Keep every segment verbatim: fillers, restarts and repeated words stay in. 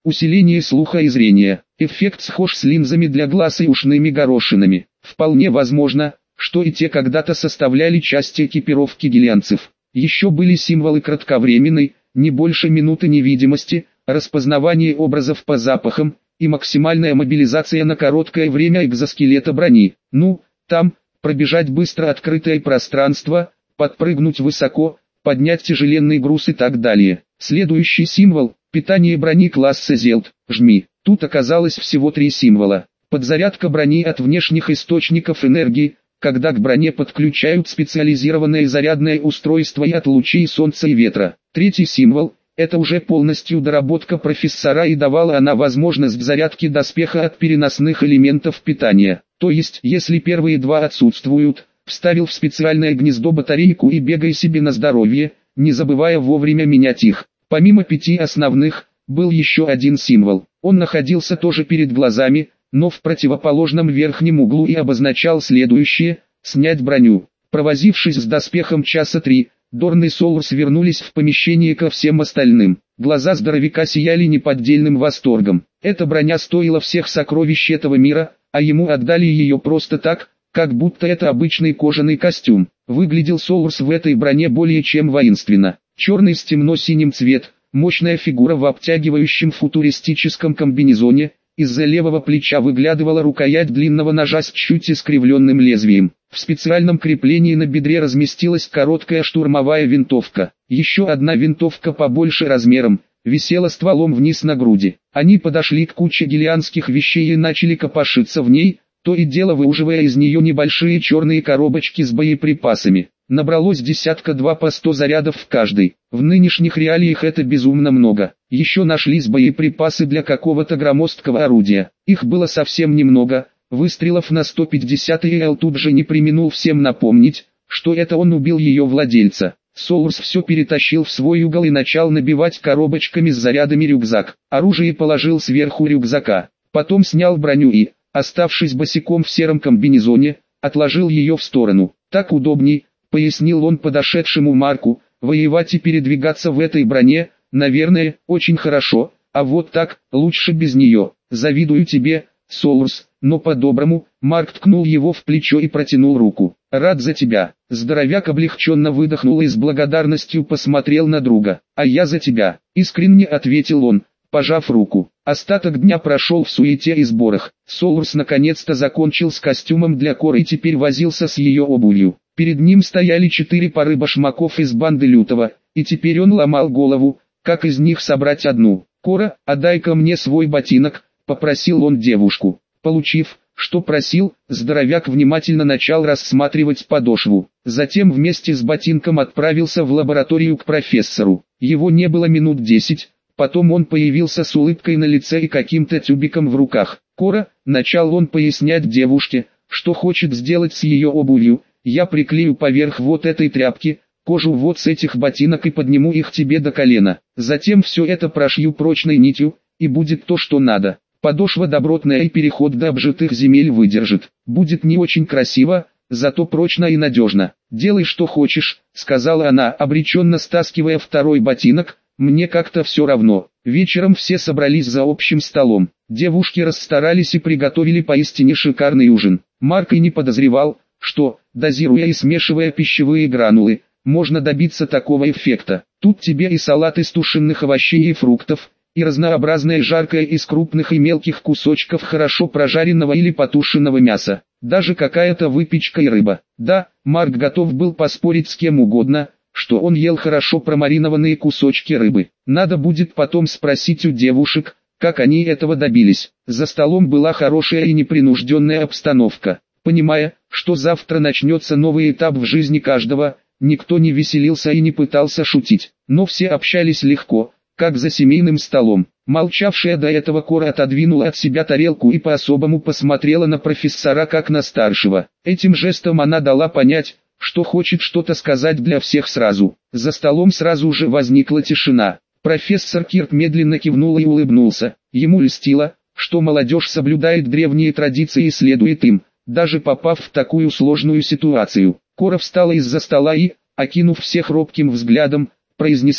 Усиление слуха и зрения. Эффект схож с линзами для глаз и ушными горошинами. Вполне возможно, что и те когда-то составляли часть экипировки гелианцев. Еще были символы кратковременной, не больше минуты невидимости, распознавание образов по запахам и максимальная мобилизация на короткое время экзоскелета брони. Ну, там, пробежать быстро открытое пространство, подпрыгнуть высоко, поднять тяжеленный груз и так далее. Следующий символ – питание брони класса Зелд. Жми. Тут оказалось всего три символа. Подзарядка брони от внешних источников энергии, когда к броне подключают специализированное зарядное устройство и от лучей солнца и ветра. Третий символ – это уже полностью доработка профессора, и давала она возможность зарядки доспеха от переносных элементов питания. То есть, если первые два отсутствуют, вставил в специальное гнездо батарейку и бегай себе на здоровье, не забывая вовремя менять их. Помимо пяти основных, был еще один символ. Он находился тоже перед глазами, но в противоположном верхнем углу, и обозначал следующее: снять броню. Провозившись с доспехом часа три, Дорн и Солурс вернулись в помещение ко всем остальным. Глаза здоровяка сияли неподдельным восторгом. Эта броня стоила всех сокровищ этого мира, а ему отдали ее просто так, как будто это обычный кожаный костюм. Выглядел Солурс в этой броне более чем воинственно. Черный с темно-синим цвет, мощная фигура в обтягивающем футуристическом комбинезоне, из-за левого плеча выглядывала рукоять длинного ножа с чуть искривленным лезвием. В специальном креплении на бедре разместилась короткая штурмовая винтовка. Еще одна винтовка побольше размером, висела стволом вниз на груди. Они подошли к куче гелианских вещей и начали копошиться в ней, то и дело выуживая из нее небольшие черные коробочки с боеприпасами. Набралось десятка-два по сто зарядов в каждой. В нынешних реалиях это безумно много. Еще нашлись боеприпасы для какого-то громоздкого орудия. Их было совсем немного. Выстрелов на сто пятьдесят, и Эл тут же не преминул всем напомнить, что это он убил ее владельца. Солурс все перетащил в свой угол и начал набивать коробочками с зарядами рюкзак. Оружие положил сверху рюкзака. Потом снял броню и, оставшись босиком в сером комбинезоне, отложил ее в сторону. Так удобней, пояснил он подошедшему Марку, воевать и передвигаться в этой броне, наверное, очень хорошо, а вот так, лучше без нее. Завидую тебе, Солурс, но по-доброму. Марк ткнул его в плечо и протянул руку. Рад за тебя. Здоровяк облегченно выдохнул и с благодарностью посмотрел на друга. А я за тебя, искренне ответил он, пожав руку. Остаток дня прошел в суете и сборах. Солурс наконец-то закончил с костюмом для Коры и теперь возился с ее обувью. Перед ним стояли четыре пары башмаков из банды Лютого, и теперь он ломал голову, как из них собрать одну. «Кора, отдай-ка мне свой ботинок», — попросил он девушку. Получив, что просил, здоровяк внимательно начал рассматривать подошву. Затем вместе с ботинком отправился в лабораторию к профессору. Его не было минут десять, потом он появился с улыбкой на лице и каким-то тюбиком в руках. «Кора», — начал он пояснять девушке, что хочет сделать с ее обувью, «я приклею поверх вот этой тряпки кожу вот с этих ботинок и подниму их тебе до колена. Затем все это прошью прочной нитью, и будет то, что надо. Подошва добротная и переход до обжитых земель выдержит. Будет не очень красиво, зато прочно и надежно. Делай что хочешь», — сказала она, обреченно стаскивая второй ботинок. «Мне как-то все равно». Вечером все собрались за общим столом. Девушки расстарались и приготовили поистине шикарный ужин. Марк и не подозревал, что, дозируя и смешивая пищевые гранулы, можно добиться такого эффекта. Тут тебе и салат из тушеных овощей и фруктов, и разнообразное жаркое из крупных и мелких кусочков хорошо прожаренного или потушенного мяса, даже какая-то выпечка и рыба. Да, Марк готов был поспорить с кем угодно, что он ел хорошо промаринованные кусочки рыбы. Надо будет потом спросить у девушек, как они этого добились. За столом была хорошая и непринужденная обстановка. Понимая, что завтра начнется новый этап в жизни каждого, никто не веселился и не пытался шутить, но все общались легко, как за семейным столом. Молчавшая до этого Кора отодвинула от себя тарелку и по-особому посмотрела на профессора как на старшего. Этим жестом она дала понять, что хочет что-то сказать для всех сразу. За столом сразу же возникла тишина. Профессор Кирк медленно кивнул и улыбнулся. Ему льстило, что молодежь соблюдает древние традиции и следует им, даже попав в такую сложную ситуацию. Кора встала из-за стола и, окинув всех робким взглядом, произнесла: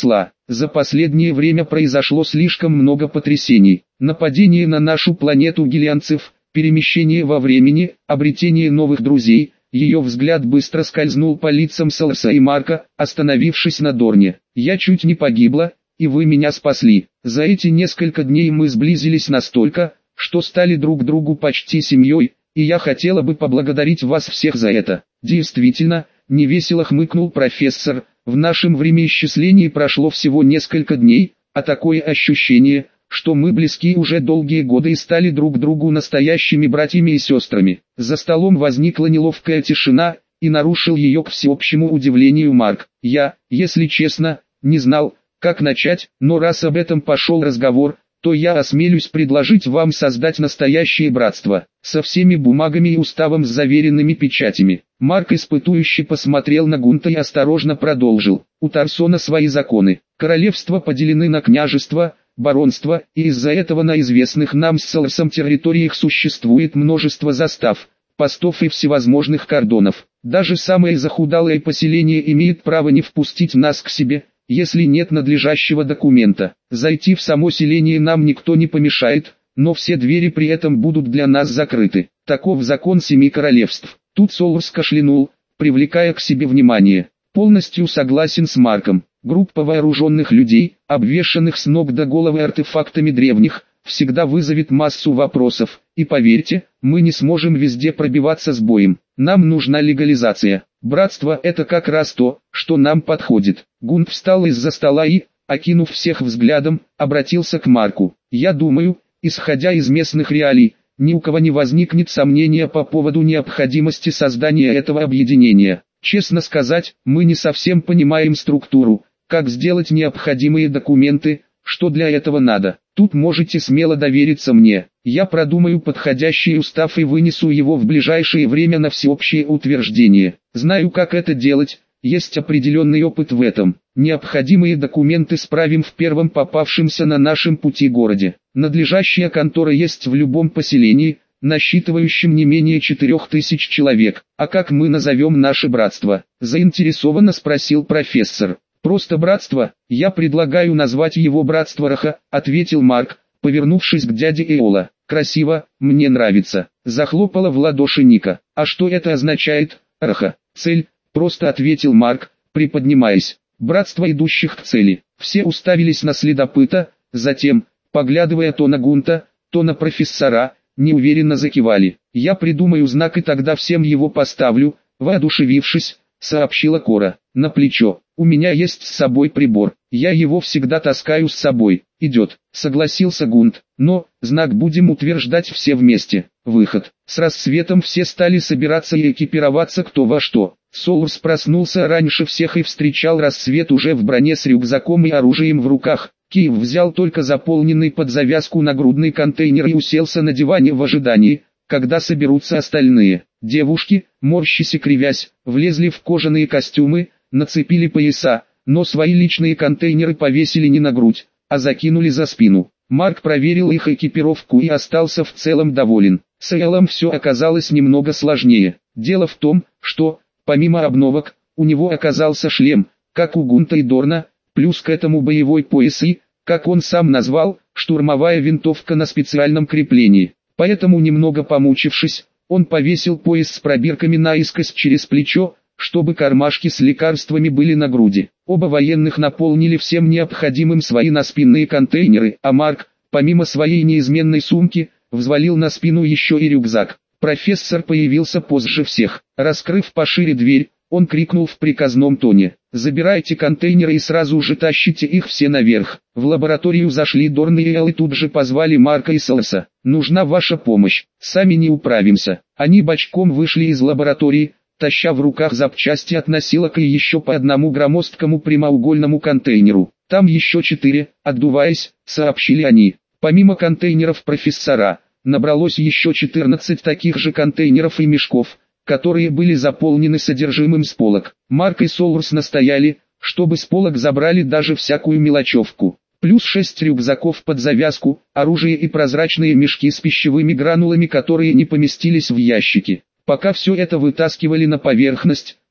За последнее время произошло слишком много потрясений. Нападение на нашу планету гелианцев, перемещение во времени, обретение новых друзей. Ее взгляд быстро скользнул по лицам Соларса и Марка, остановившись на Дорне. «Я чуть не погибла, и вы меня спасли. За эти несколько дней мы сблизились настолько, что стали друг другу почти семьей, и я хотела бы поблагодарить вас всех за это». «Действительно», — невесело хмыкнул профессор, — «в нашем времяисчислении прошло всего несколько дней, а такое ощущение, что мы близки уже долгие годы и стали друг другу настоящими братьями и сестрами». За столом возникла неловкая тишина, и нарушил ее к всеобщему удивлению Марк. «Я, если честно, не знал, как начать, но раз об этом пошел разговор, то я осмелюсь предложить вам создать настоящее братство, со всеми бумагами и уставом с заверенными печатями». Марк испытующе посмотрел на Гунта и осторожно продолжил. «У Тарсона свои законы. Королевства поделены на княжества, баронства, и из-за этого на известных нам с Соларсом территориях существует множество застав, постов и всевозможных кордонов. Даже самое захудалое поселение имеет право не впустить нас к себе, если нет надлежащего документа. Зайти в само селение нам никто не помешает, но все двери при этом будут для нас закрыты. Таков закон семи королевств». Тут Соларс кашлянул, привлекая к себе внимание. «Полностью согласен с Марком. Группа вооруженных людей, обвешанных с ног до головы артефактами древних, всегда вызовет массу вопросов, и поверьте, мы не сможем везде пробиваться с боем. Нам нужна легализация. Братство — это как раз то, что нам подходит». Гунт встал из-за стола и, окинув всех взглядом, обратился к Марку. «Я думаю, исходя из местных реалий, ни у кого не возникнет сомнения по поводу необходимости создания этого объединения. Честно сказать, мы не совсем понимаем структуру, как сделать необходимые документы, что для этого надо. Тут можете смело довериться мне. Я продумаю подходящий устав и вынесу его в ближайшее время на всеобщее утверждение. Знаю, как это делать, есть определенный опыт в этом. Необходимые документы справим в первом попавшемся на нашем пути городе. Надлежащая контора есть в любом поселении, насчитывающем не менее четырех тысяч человек. А как мы назовем наше братство?» — заинтересованно спросил профессор. «Просто братство, я предлагаю назвать его братство Раха», — ответил Марк, повернувшись к дяде Эола. «Красиво, мне нравится», — захлопала в ладоши Ника. «А что это означает, Раха?» «Цель», — просто ответил Марк, приподнимаясь. «Братство идущих к цели». Все уставились на следопыта, затем, поглядывая то на Гунта, то на профессора, неуверенно закивали. «Я придумаю знак и тогда всем его поставлю», — воодушевившись, сообщила Кора. «На плечо. У меня есть с собой прибор. Я его всегда таскаю с собой». «Идет», — согласился Гунт. «Но, знак будем утверждать все вместе». Выход. С рассветом все стали собираться и экипироваться кто во что. Соларс проснулся раньше всех и встречал рассвет уже в броне с рюкзаком и оружием в руках. Киев взял только заполненный под завязку нагрудный контейнер и уселся на диване в ожидании, когда соберутся остальные. Девушки, морщась и кривясь, влезли в кожаные костюмы, нацепили пояса, но свои личные контейнеры повесили не на грудь, а закинули за спину. Марк проверил их экипировку и остался в целом доволен. С Эллом все оказалось немного сложнее. Дело в том, что, помимо обновок, у него оказался шлем, как у Гунта и Дорна, плюс к этому боевой пояс и, как он сам назвал, штурмовая винтовка на специальном креплении. Поэтому, немного помучившись, он повесил пояс с пробирками наискось через плечо, чтобы кармашки с лекарствами были на груди. Оба военных наполнили всем необходимым свои наспинные контейнеры, а Марк, помимо своей неизменной сумки, взвалил на спину еще и рюкзак. Профессор появился позже всех. Раскрыв пошире дверь, он крикнул в приказном тоне: «Забирайте контейнеры и сразу же тащите их все наверх». В лабораторию зашли Дорн и Эл и тут же позвали Марка и Соларса. «Нужна ваша помощь, сами не управимся». Они бочком вышли из лаборатории, таща в руках запчасти от носилок и еще по одному громоздкому прямоугольному контейнеру. «Там еще четыре», отдуваясь, сообщили они. Помимо контейнеров профессора, набралось еще четырнадцать таких же контейнеров и мешков, которые были заполнены содержимым с полок. Марк и Соларс настояли, чтобы с полок забрали даже всякую мелочевку. Плюс шесть рюкзаков под завязку, оружие и прозрачные мешки с пищевыми гранулами, которые не поместились в ящики. Пока все это вытаскивали на поверхность,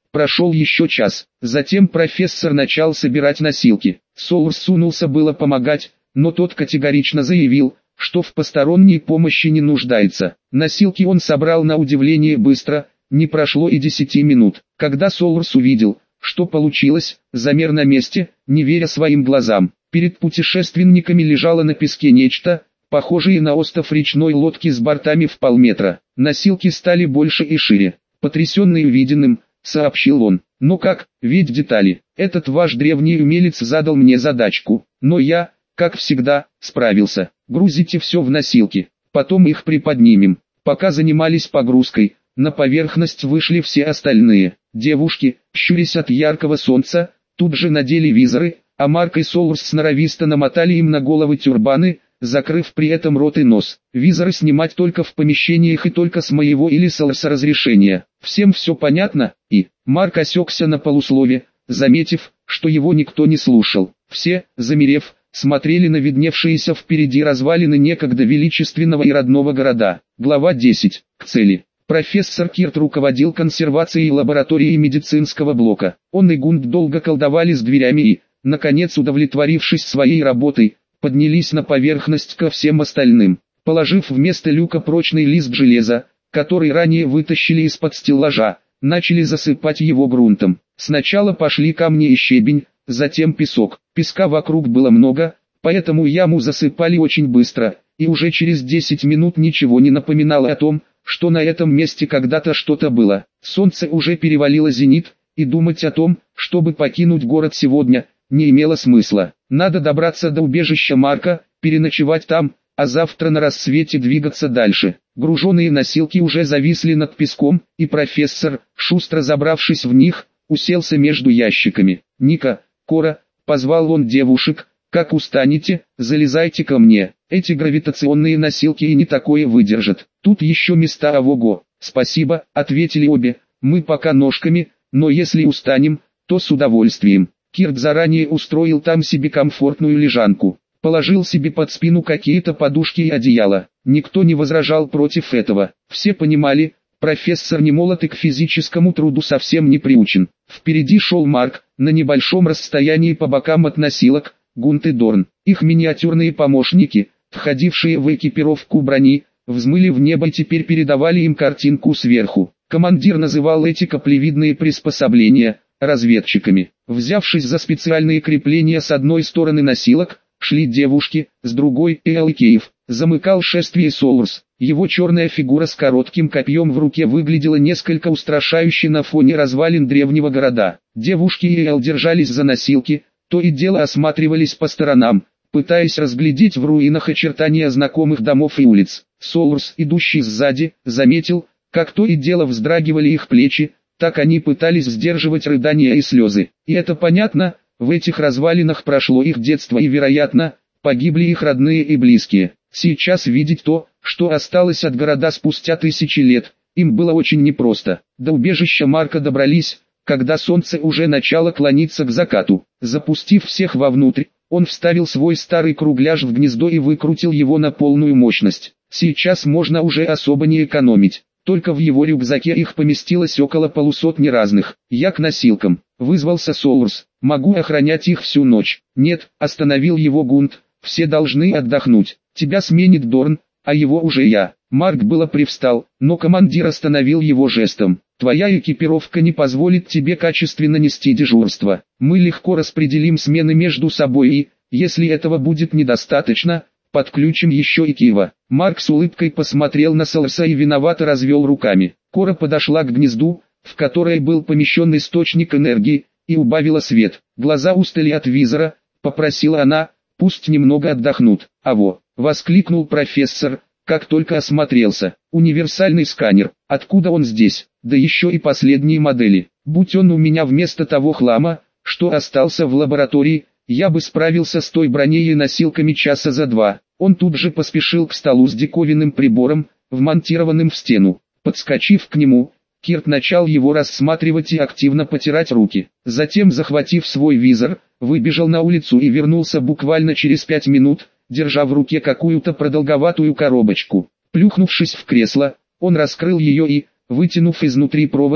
Прошел еще час. Затем профессор начал собирать носилки. Солурс сунулся было помогать, но тот категорично заявил, что в посторонней помощи не нуждается. Носилки он собрал на удивление быстро, не прошло и десяти минут. Когда Солурс увидел, что получилось, замер на месте, не веря своим глазам. Перед путешественниками лежало на песке нечто, похожее на остов речной лодки с бортами в полметра. Носилки стали больше и шире. Потрясенный увиденным, сообщил он. «Ну как, ведь детали. Этот ваш древний умелец задал мне задачку, но я, как всегда, справился. Грузите все в носилки, потом их приподнимем». Пока занимались погрузкой, на поверхность вышли все остальные. Девушки, щурясь от яркого солнца, тут же надели визоры, а Марк и Солурс сноровисто намотали им на головы тюрбаны, закрыв при этом рот и нос. Визоры снимать только в помещениях и только с моего или Солурса разрешения. Всем все понятно? И Марк осекся на полуслове, заметив, что его никто не слушал. Все, замерев, смотрели на видневшиеся впереди развалины некогда величественного и родного города. Глава десять. К цели. Профессор Кирт руководил консервацией лаборатории медицинского блока. Он и Гунд долго колдовали с дверями и, наконец удовлетворившись своей работой, поднялись на поверхность ко всем остальным. Положив вместо люка прочный лист железа, который ранее вытащили из-под стеллажа, начали засыпать его грунтом. Сначала пошли камни и щебень, затем песок. Песка вокруг было много, поэтому яму засыпали очень быстро, и уже через десять минут ничего не напоминало о том, что на этом месте когда-то что-то было. Солнце уже перевалило зенит, и думать о том, чтобы покинуть город сегодня, не имело смысла. Надо добраться до убежища Марка, переночевать там, а завтра на рассвете двигаться дальше. Груженные носилки уже зависли над песком, и профессор, шустро забравшись в них, уселся между ящиками. «Ника, Кора», — позвал он девушек, — «как устанете, залезайте ко мне. Эти гравитационные носилки и не такое выдержат. Тут еще места ого-го». «Спасибо», — ответили обе, — «мы пока ножками, но если устанем, то с удовольствием». Кирк заранее устроил там себе комфортную лежанку. Положил себе под спину какие-то подушки и одеяло. Никто не возражал против этого. Все понимали, профессор не молод и к физическому труду совсем не приучен. Впереди шел Марк, на небольшом расстоянии по бокам от носилок, Гунт и Дорн. Их миниатюрные помощники, входившие в экипировку брони, взмыли в небо и теперь передавали им картинку сверху. Командир называл эти каплевидные приспособления разведчиками. Взявшись за специальные крепления с одной стороны носилок, шли девушки, с другой Элкеев. Замыкал шествие Солурс. Его черная фигура с коротким копьем в руке выглядела несколько устрашающе на фоне развалин древнего города. Девушки и Эл держались за носилки, то и дело осматривались по сторонам, пытаясь разглядеть в руинах очертания знакомых домов и улиц. Солурс, идущий сзади, заметил, как то и дело вздрагивали их плечи, так они пытались сдерживать рыдания и слезы. И это понятно, в этих развалинах прошло их детство и, вероятно, погибли их родные и близкие. Сейчас видеть то, что осталось от города спустя тысячи лет, им было очень непросто. До убежища Марка добрались, когда солнце уже начало клониться к закату. Запустив всех вовнутрь, он вставил свой старый кругляш в гнездо и выкрутил его на полную мощность. Сейчас можно уже особо не экономить. Только в его рюкзаке их поместилось около полусотни разных. «Я к носилкам», — вызвался Солурс. «Могу охранять их всю ночь». «Нет», — остановил его Гунд, — «все должны отдохнуть. Тебя сменит Дорн, а его уже я». Марк было привстал, но командир остановил его жестом. «Твоя экипировка не позволит тебе качественно нести дежурство. Мы легко распределим смены между собой и, если этого будет недостаточно, подключим еще и Кива». Марк с улыбкой посмотрел на Солурса и виновато развел руками. Кора подошла к гнезду, в которое был помещен источник энергии, и убавила свет. Глаза устали от визора, попросила она, пусть немного отдохнут. «Аво!» — воскликнул профессор, как только осмотрелся. «Универсальный сканер, откуда он здесь? Да еще и последние модели. Будь он у меня вместо того хлама, что остался в лаборатории, я бы справился с той броней и носилками часа за два». Он тут же поспешил к столу с диковинным прибором, вмонтированным в стену. Подскочив к нему, Кирт начал его рассматривать и активно потирать руки. Затем, захватив свой визор, выбежал на улицу и вернулся буквально через пять минут, держа в руке какую-то продолговатую коробочку. Плюхнувшись в кресло, он раскрыл ее и, вытянув изнутри провод,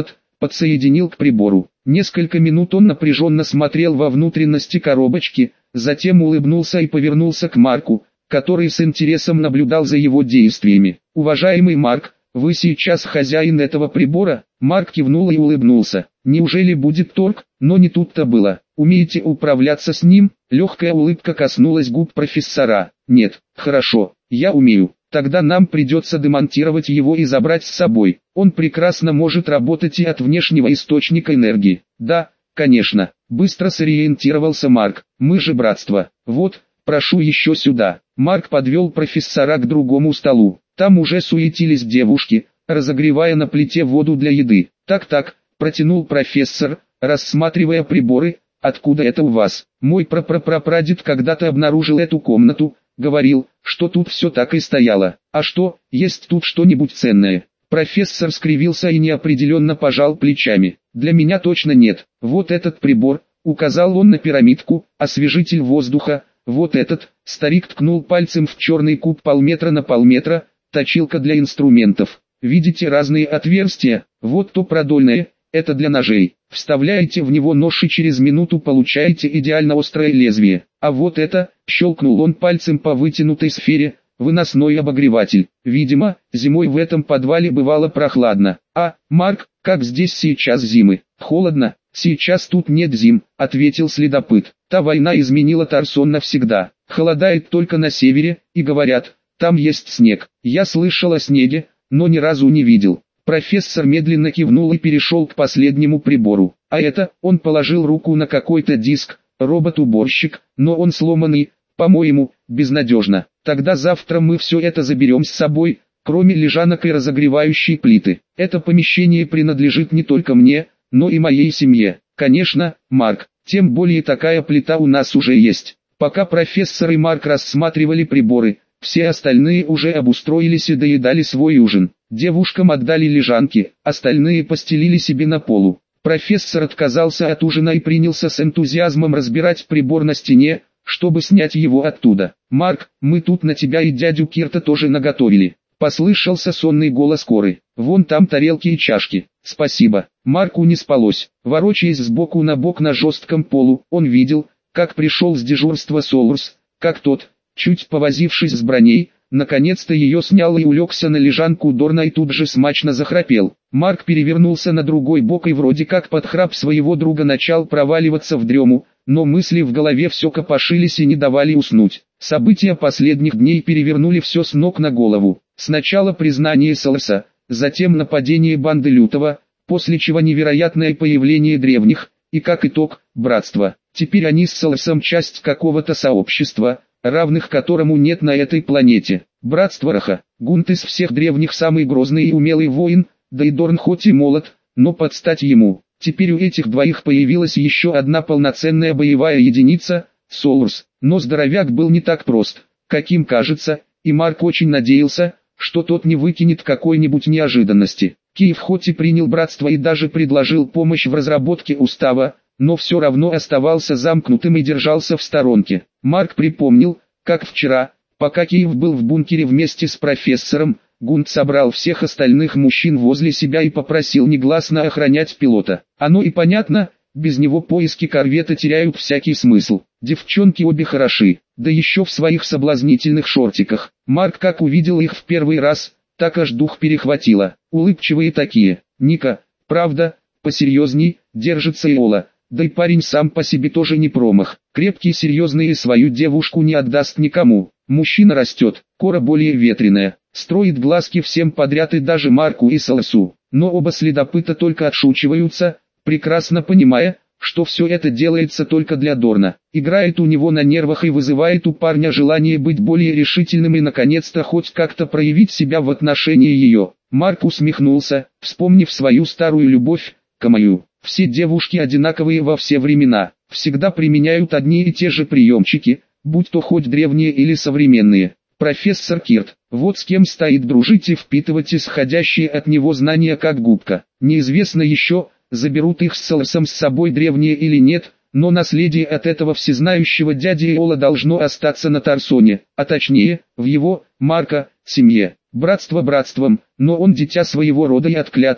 подсоединил к прибору. Несколько минут он напряженно смотрел во внутренности коробочки, затем улыбнулся и повернулся к Марку, который с интересом наблюдал за его действиями. «Уважаемый Марк, вы сейчас хозяин этого прибора?» Марк кивнул и улыбнулся. «Неужели будет торг?» Но не тут-то было. «Умеете управляться с ним?» Легкая улыбка коснулась губ профессора. «Нет». «Хорошо, я умею. Тогда нам придется демонтировать его и забрать с собой. Он прекрасно может работать и от внешнего источника энергии». «Да, конечно». Быстро сориентировался Марк. «Мы же братство. Вот, прошу еще сюда». Марк подвел профессора к другому столу. Там уже суетились девушки, разогревая на плите воду для еды. «Так-так», протянул профессор, рассматривая приборы. «Откуда это у вас?» «Мой прапрапрапрадед когда-то обнаружил эту комнату, говорил, что тут все так и стояло. А что, есть тут что-нибудь ценное?» Профессор скривился и неопределенно пожал плечами. «Для меня точно нет. Вот этот прибор», указал он на пирамидку, освежитель воздуха. «Вот этот», старик ткнул пальцем в черный куб полметра на полметра, точилка для инструментов. «Видите разные отверстия? Вот то продольное, это для ножей. Вставляете в него нож и через минуту получаете идеально острое лезвие. А вот это», щелкнул он пальцем по вытянутой сфере, выносной обогреватель. Видимо, зимой в этом подвале бывало прохладно. «А, Марк, как здесь сейчас зимы? Холодно?» «Сейчас тут нет зим», — ответил следопыт. «Та война изменила Тарсон навсегда. Холодает только на севере, и говорят, там есть снег. Я слышал о снеге, но ни разу не видел». Профессор медленно кивнул и перешел к последнему прибору. «А это», он положил руку на какой-то диск, робот-уборщик, но он сломанный, по-моему, безнадежно. «Тогда завтра мы все это заберем с собой, кроме лежанок и разогревающей плиты. Это помещение принадлежит не только мне, но и моей семье». «Конечно, Марк, тем более такая плита у нас уже есть». Пока профессор и Марк рассматривали приборы, все остальные уже обустроились и доедали свой ужин. Девушкам отдали лежанки, остальные постелили себе на полу. Профессор отказался от ужина и принялся с энтузиазмом разбирать прибор на стене, чтобы снять его оттуда. «Марк, мы тут на тебя и дядю Кирта тоже наготовили». Послышался сонный голос Коры. «Вон там тарелки и чашки». «Спасибо». Марку не спалось. Ворочаясь сбоку на бок на жестком полу, он видел, как пришел с дежурства Солурс, как тот, чуть повозившись с броней, наконец-то ее снял и улегся на лежанку Дорна и тут же смачно захрапел. Марк перевернулся на другой бок и вроде как под храп своего друга начал проваливаться в дрему, но мысли в голове все копошились и не давали уснуть. События последних дней перевернули все с ног на голову. Сначала признание Солурса, затем нападение банды Лютого, после чего невероятное появление древних, и как итог, братство. Теперь они с Солурсом часть какого-то сообщества, равных которому нет на этой планете. Братство Раха. Гунт из всех древних самый грозный и умелый воин, да и Дорн хоть и молод, но под стать ему. Теперь у этих двоих появилась еще одна полноценная боевая единица, Солурс. Но здоровяк был не так прост, каким кажется, и Марк очень надеялся, что тот не выкинет какой-нибудь неожиданности. Киев хоть и принял братство и даже предложил помощь в разработке устава, но все равно оставался замкнутым и держался в сторонке. Марк припомнил, как вчера, пока Киев был в бункере вместе с профессором, Гунт собрал всех остальных мужчин возле себя и попросил негласно охранять пилота. Оно и понятно, без него поиски корвета теряют всякий смысл. Девчонки обе хороши, да еще в своих соблазнительных шортиках. Марк как увидел их в первый раз, так аж дух перехватило. Улыбчивые такие. Ника, правда, посерьезней, держится Иола. Да и парень сам по себе тоже не промах. Крепкий, серьезный и свою девушку не отдаст никому. Мужчина растет, Кора более ветреная, строит глазки всем подряд и даже Марку и Солурсу. Но оба следопыта только отшучиваются, прекрасно понимая, что все это делается только для Дорна. Играет у него на нервах и вызывает у парня желание быть более решительным и наконец-то хоть как-то проявить себя в отношении ее. Марк усмехнулся, вспомнив свою старую любовь, Камаю. Все девушки одинаковые во все времена, всегда применяют одни и те же приемчики, будь то хоть древние или современные. Профессор Кирт, вот с кем стоит дружить и впитывать исходящие от него знания как губка. Неизвестно еще, заберут их с Солурсом с собой древние или нет, но наследие от этого всезнающего дяди Иола должно остаться на Тарсоне, а точнее, в его, Марка, семье. Братство братством, но он дитя своего рода и от клятвы,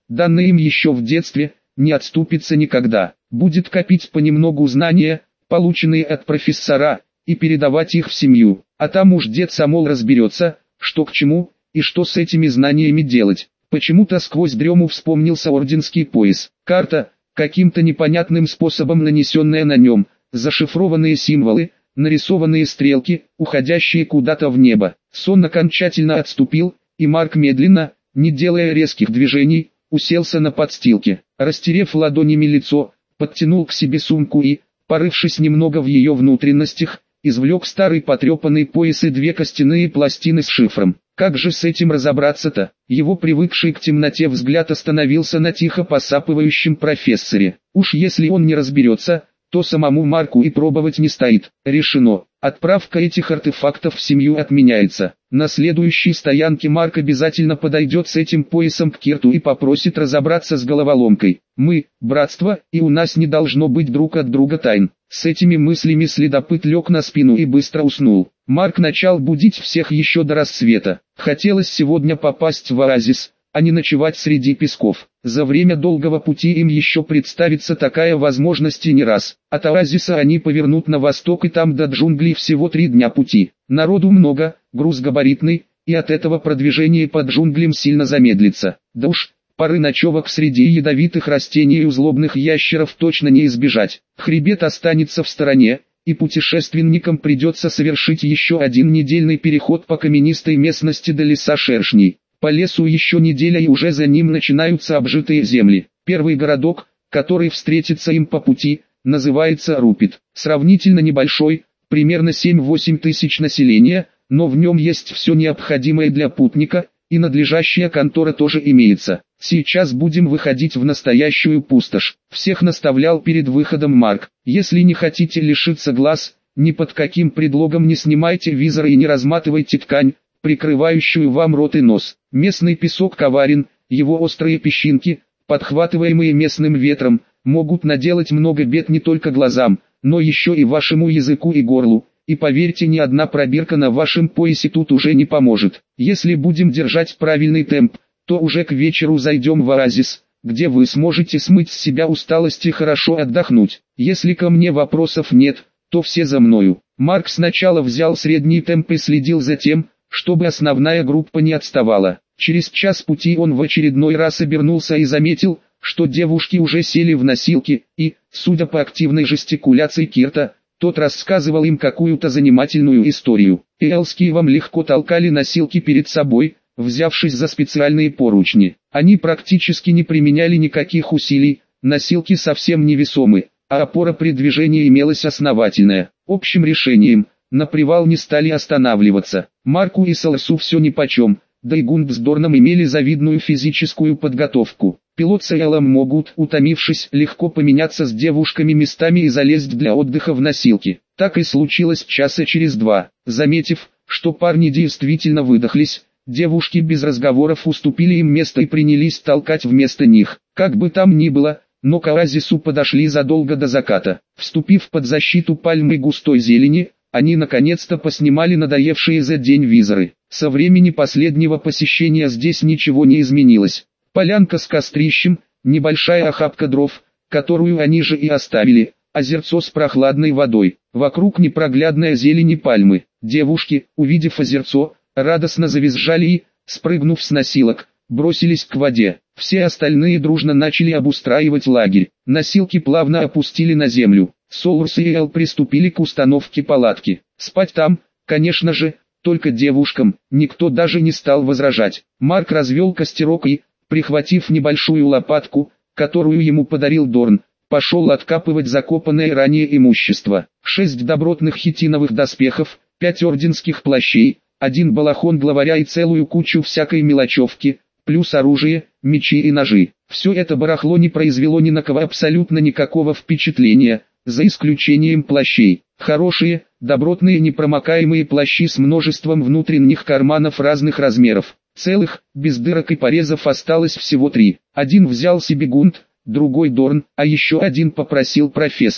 данное им еще в детстве, не отступится никогда. Будет копить понемногу знания, полученные от профессора, и передавать их в семью. А там уж дед Самол разберется, что к чему, и что с этими знаниями делать. Почему-то сквозь дрему вспомнился орденский пояс. Карта, каким-то непонятным способом нанесенная на нем, зашифрованные символы, нарисованные стрелки, уходящие куда-то в небо. Сон окончательно отступил, и Марк медленно, не делая резких движений, уселся на подстилке. Растерев ладонями лицо, подтянул к себе сумку и, порывшись немного в ее внутренностях, извлек старый потрепанный пояс и две костяные пластины с шифром. Как же с этим разобраться-то? Его привыкший к темноте взгляд остановился на тихо посапывающем профессоре. Уж если он не разберется, то самому Марку и пробовать не стоит. Решено. Отправка этих артефактов в семью отменяется. На следующей стоянке Марк обязательно подойдет с этим поясом к Кирту и попросит разобраться с головоломкой. Мы – братство, и у нас не должно быть друг от друга тайн. С этими мыслями следопыт лег на спину и быстро уснул. Марк начал будить всех еще до рассвета. Хотелось сегодня попасть в оазис, а не ночевать среди песков. За время долгого пути им еще представится такая возможность и не раз. От оазиса они повернут на восток, и там до джунглей всего три дня пути. Народу много, груз габаритный, и от этого продвижение по джунглям сильно замедлится. Да уж, пары ночевок среди ядовитых растений и злобных ящеров точно не избежать. Хребет останется в стороне, и путешественникам придется совершить еще один недельный переход по каменистой местности до леса шершней. По лесу еще неделя, и уже за ним начинаются обжитые земли. Первый городок, который встретится им по пути, называется Рупит. Сравнительно небольшой, примерно семь-восемь тысяч населения, но в нем есть все необходимое для путника, и надлежащая контора тоже имеется. Сейчас будем выходить в настоящую пустошь. Всех наставлял перед выходом Марк. Если не хотите лишиться глаз, ни под каким предлогом не снимайте визоры и не разматывайте ткань, прикрывающую вам рот и нос. Местный песок коварен, его острые песчинки, подхватываемые местным ветром, могут наделать много бед не только глазам, но еще и вашему языку и горлу. И поверьте, ни одна пробирка на вашем поясе тут уже не поможет. Если будем держать правильный темп, то уже к вечеру зайдем в оазис, где вы сможете смыть с себя усталость и хорошо отдохнуть. Если ко мне вопросов нет, то все за мною. Марк сначала взял средний темп и следил за тем, чтобы основная группа не отставала. Через час пути он в очередной раз обернулся и заметил, что девушки уже сели в носилки, и, судя по активной жестикуляции Кирта, тот рассказывал им какую-то занимательную историю. Эл с Киевом легко толкали носилки перед собой, взявшись за специальные поручни. Они практически не применяли никаких усилий, носилки совсем невесомы, а опора при движении имелась основательная. Общим решением, на привал не стали останавливаться. Марку и Саласу все нипочем, да и Гунд с Дорном имели завидную физическую подготовку. Пилот с Элом могут, утомившись, легко поменяться с девушками местами и залезть для отдыха в носилки. Так и случилось часа через два. Заметив, что парни действительно выдохлись, девушки без разговоров уступили им место и принялись толкать вместо них. Как бы там ни было, но к оазису подошли задолго до заката. Вступив под защиту пальмы густой зелени, они наконец-то поснимали надоевшие за день визоры. Со времени последнего посещения здесь ничего не изменилось. Полянка с кострищем, небольшая охапка дров, которую они же и оставили, озерцо с прохладной водой, вокруг непроглядная зелень и пальмы. Девушки, увидев озерцо, радостно завизжали и, спрыгнув с носилок, бросились к воде. Все остальные дружно начали обустраивать лагерь. Носилки плавно опустили на землю. Солурс и Эл приступили к установке палатки. Спать там, конечно же, только девушкам, никто даже не стал возражать. Марк развел костерок и, прихватив небольшую лопатку, которую ему подарил Дорн, пошел откапывать закопанное ранее имущество. Шесть добротных хитиновых доспехов, пять орденских плащей, один балахон главаря и целую кучу всякой мелочевки, плюс оружие, мечи и ножи. Все это барахло не произвело ни на кого абсолютно никакого впечатления, за исключением плащей. Хорошие, добротные непромокаемые плащи с множеством внутренних карманов разных размеров. Целых, без дырок и порезов осталось всего три. Один взял себе Гунд, другой Дорн, а еще один попросил профессор.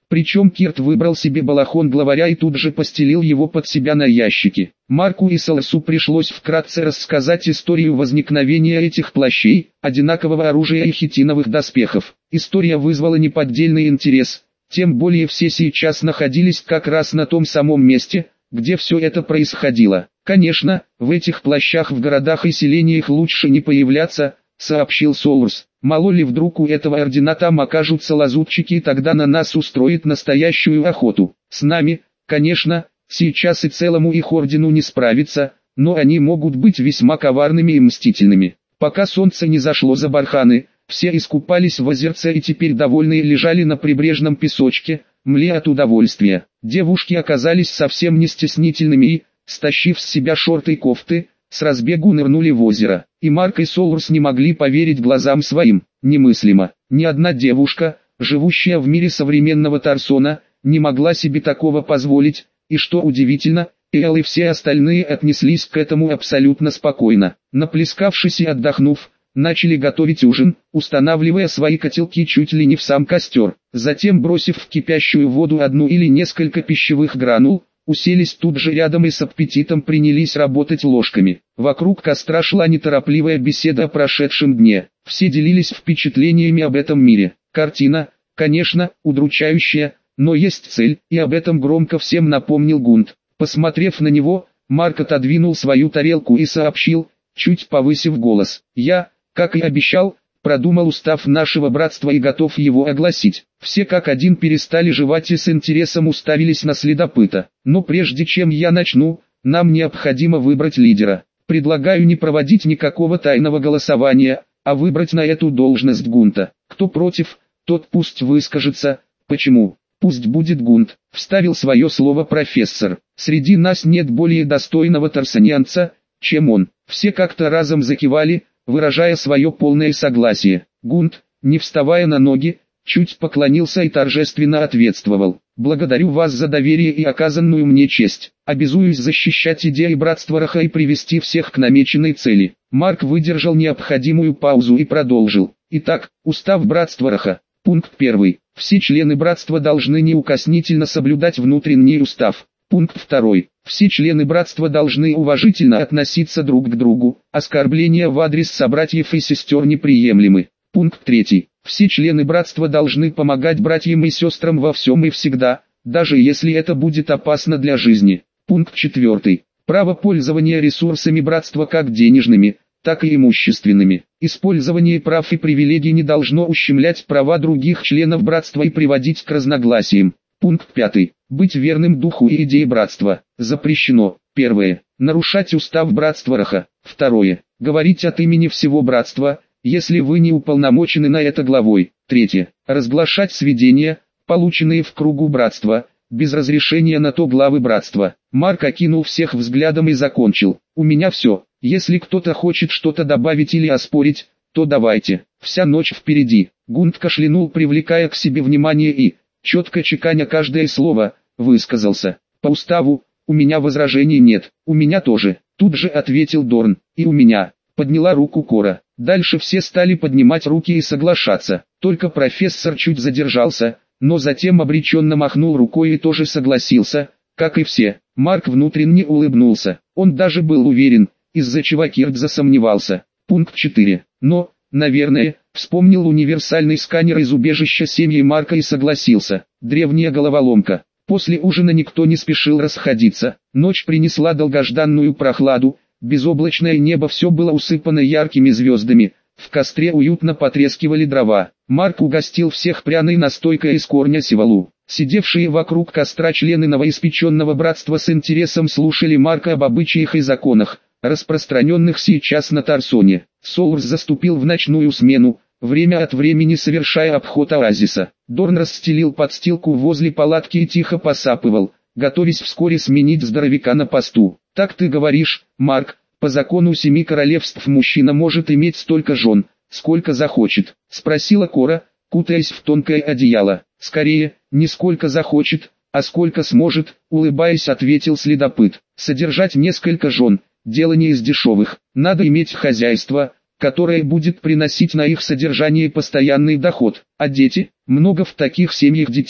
Причем Кирт выбрал себе балахон главаря и тут же постелил его под себя на ящики. Марку и Солосу пришлось вкратце рассказать историю возникновения этих плащей, одинакового оружия и хитиновых доспехов. История вызвала неподдельный интерес, тем более все сейчас находились как раз на том самом месте, где все это происходило. «Конечно, в этих плащах в городах и селениях лучше не появляться», — сообщил Солурс. «Мало ли вдруг у этого ордена там окажутся лазутчики и тогда на нас устроят настоящую охоту. С нами, конечно, сейчас и целому их ордену не справиться, но они могут быть весьма коварными и мстительными». Пока солнце не зашло за барханы, все искупались в озерце и теперь довольные лежали на прибрежном песочке, мля от удовольствия. Девушки оказались совсем не стеснительными и, стащив с себя шорты и кофты, с разбегу нырнули в озеро. И Марк и Солурс не могли поверить глазам своим. Немыслимо. Ни одна девушка, живущая в мире современного Тарсона, не могла себе такого позволить, и что удивительно, Эл и все остальные отнеслись к этому абсолютно спокойно. Наплескавшись и отдохнув, начали готовить ужин, устанавливая свои котелки чуть ли не в сам костер. Затем, бросив в кипящую воду одну или несколько пищевых гранул, уселись тут же рядом и с аппетитом принялись работать ложками. Вокруг костра шла неторопливая беседа о прошедшем дне. Все делились впечатлениями об этом мире. Картина, конечно, удручающая, но есть цель, и об этом громко всем напомнил Гунт. Посмотрев на него, Марк отодвинул свою тарелку и сообщил, чуть повысив голос: «Я, как и обещал, продумал устав нашего братства и готов его огласить». Все как один перестали жевать и с интересом уставились на следопыта. «Но прежде чем я начну, нам необходимо выбрать лидера. Предлагаю не проводить никакого тайного голосования, а выбрать на эту должность Гунта. Кто против, тот пусть выскажется, почему». «Пусть будет Гунт», — вставил свое слово профессор. «Среди нас нет более достойного тарсанианца, чем он». Все как-то разом закивали, выражая свое полное согласие. Гунт, не вставая на ноги, чуть поклонился и торжественно ответствовал: «Благодарю вас за доверие и оказанную мне честь. Обязуюсь защищать идеи братства Раха и привести всех к намеченной цели». Марк выдержал необходимую паузу и продолжил: «Итак, устав братства Раха. Пункт первый. Все члены братства должны неукоснительно соблюдать внутренний устав. Пункт второй. Все члены братства должны уважительно относиться друг к другу. Оскорбления в адрес собратьев и сестер неприемлемы. Пункт третий. Все члены братства должны помогать братьям и сестрам во всем и всегда, даже если это будет опасно для жизни. Пункт четвертый. Право пользования ресурсами братства как денежными, так и имущественными. Использование прав и привилегий не должно ущемлять права других членов братства и приводить к разногласиям. Пункт пятый. Быть верным духу и идее братства запрещено. Первое. Нарушать устав братства Раха. Второе. Говорить от имени всего братства, если вы не уполномочены на это главой. Третье. Разглашать сведения, полученные в кругу братства, без разрешения на то главы братства. Марк окинул всех взглядом и закончил: «У меня все. Если кто-то хочет что-то добавить или оспорить, то давайте. Вся ночь впереди». Гунт кашлянул, привлекая к себе внимание, и, четко чеканя каждое слово, высказался: «По уставу, у меня возражений нет». «У меня тоже», тут же ответил Дорн. «И у меня», подняла руку Кора. Дальше все стали поднимать руки и соглашаться. Только профессор чуть задержался, но затем обреченно махнул рукой и тоже согласился, как и все. Марк внутренне улыбнулся. Он даже был уверен, из-за чего Кирт засомневался. Пункт четыре. Но, наверное, вспомнил универсальный сканер из убежища семьи Марка и согласился. Древняя головоломка. После ужина никто не спешил расходиться. Ночь принесла долгожданную прохладу, безоблачное небо все было усыпано яркими звездами, в костре уютно потрескивали дрова. Марк угостил всех пряной настойкой из корня сивалу. Сидевшие вокруг костра члены новоиспеченного братства с интересом слушали Марка об обычаях и законах, распространенных сейчас на Тарсоне. Солурс заступил в ночную смену, время от времени совершая обход оазиса. Дорн расстелил подстилку возле палатки и тихо посапывал, готовясь вскоре сменить здоровяка на посту. «Так ты говоришь, Марк, по закону семи королевств мужчина может иметь столько жен, сколько захочет?» — спросила Кора, кутаясь в тонкое одеяло. «Скорее, не сколько захочет, а сколько сможет», — улыбаясь, ответил следопыт. «Содержать несколько жен — дело не из дешевых. Надо иметь хозяйство, которое будет приносить на их содержание постоянный доход. А дети? Много в таких семьях детей?» —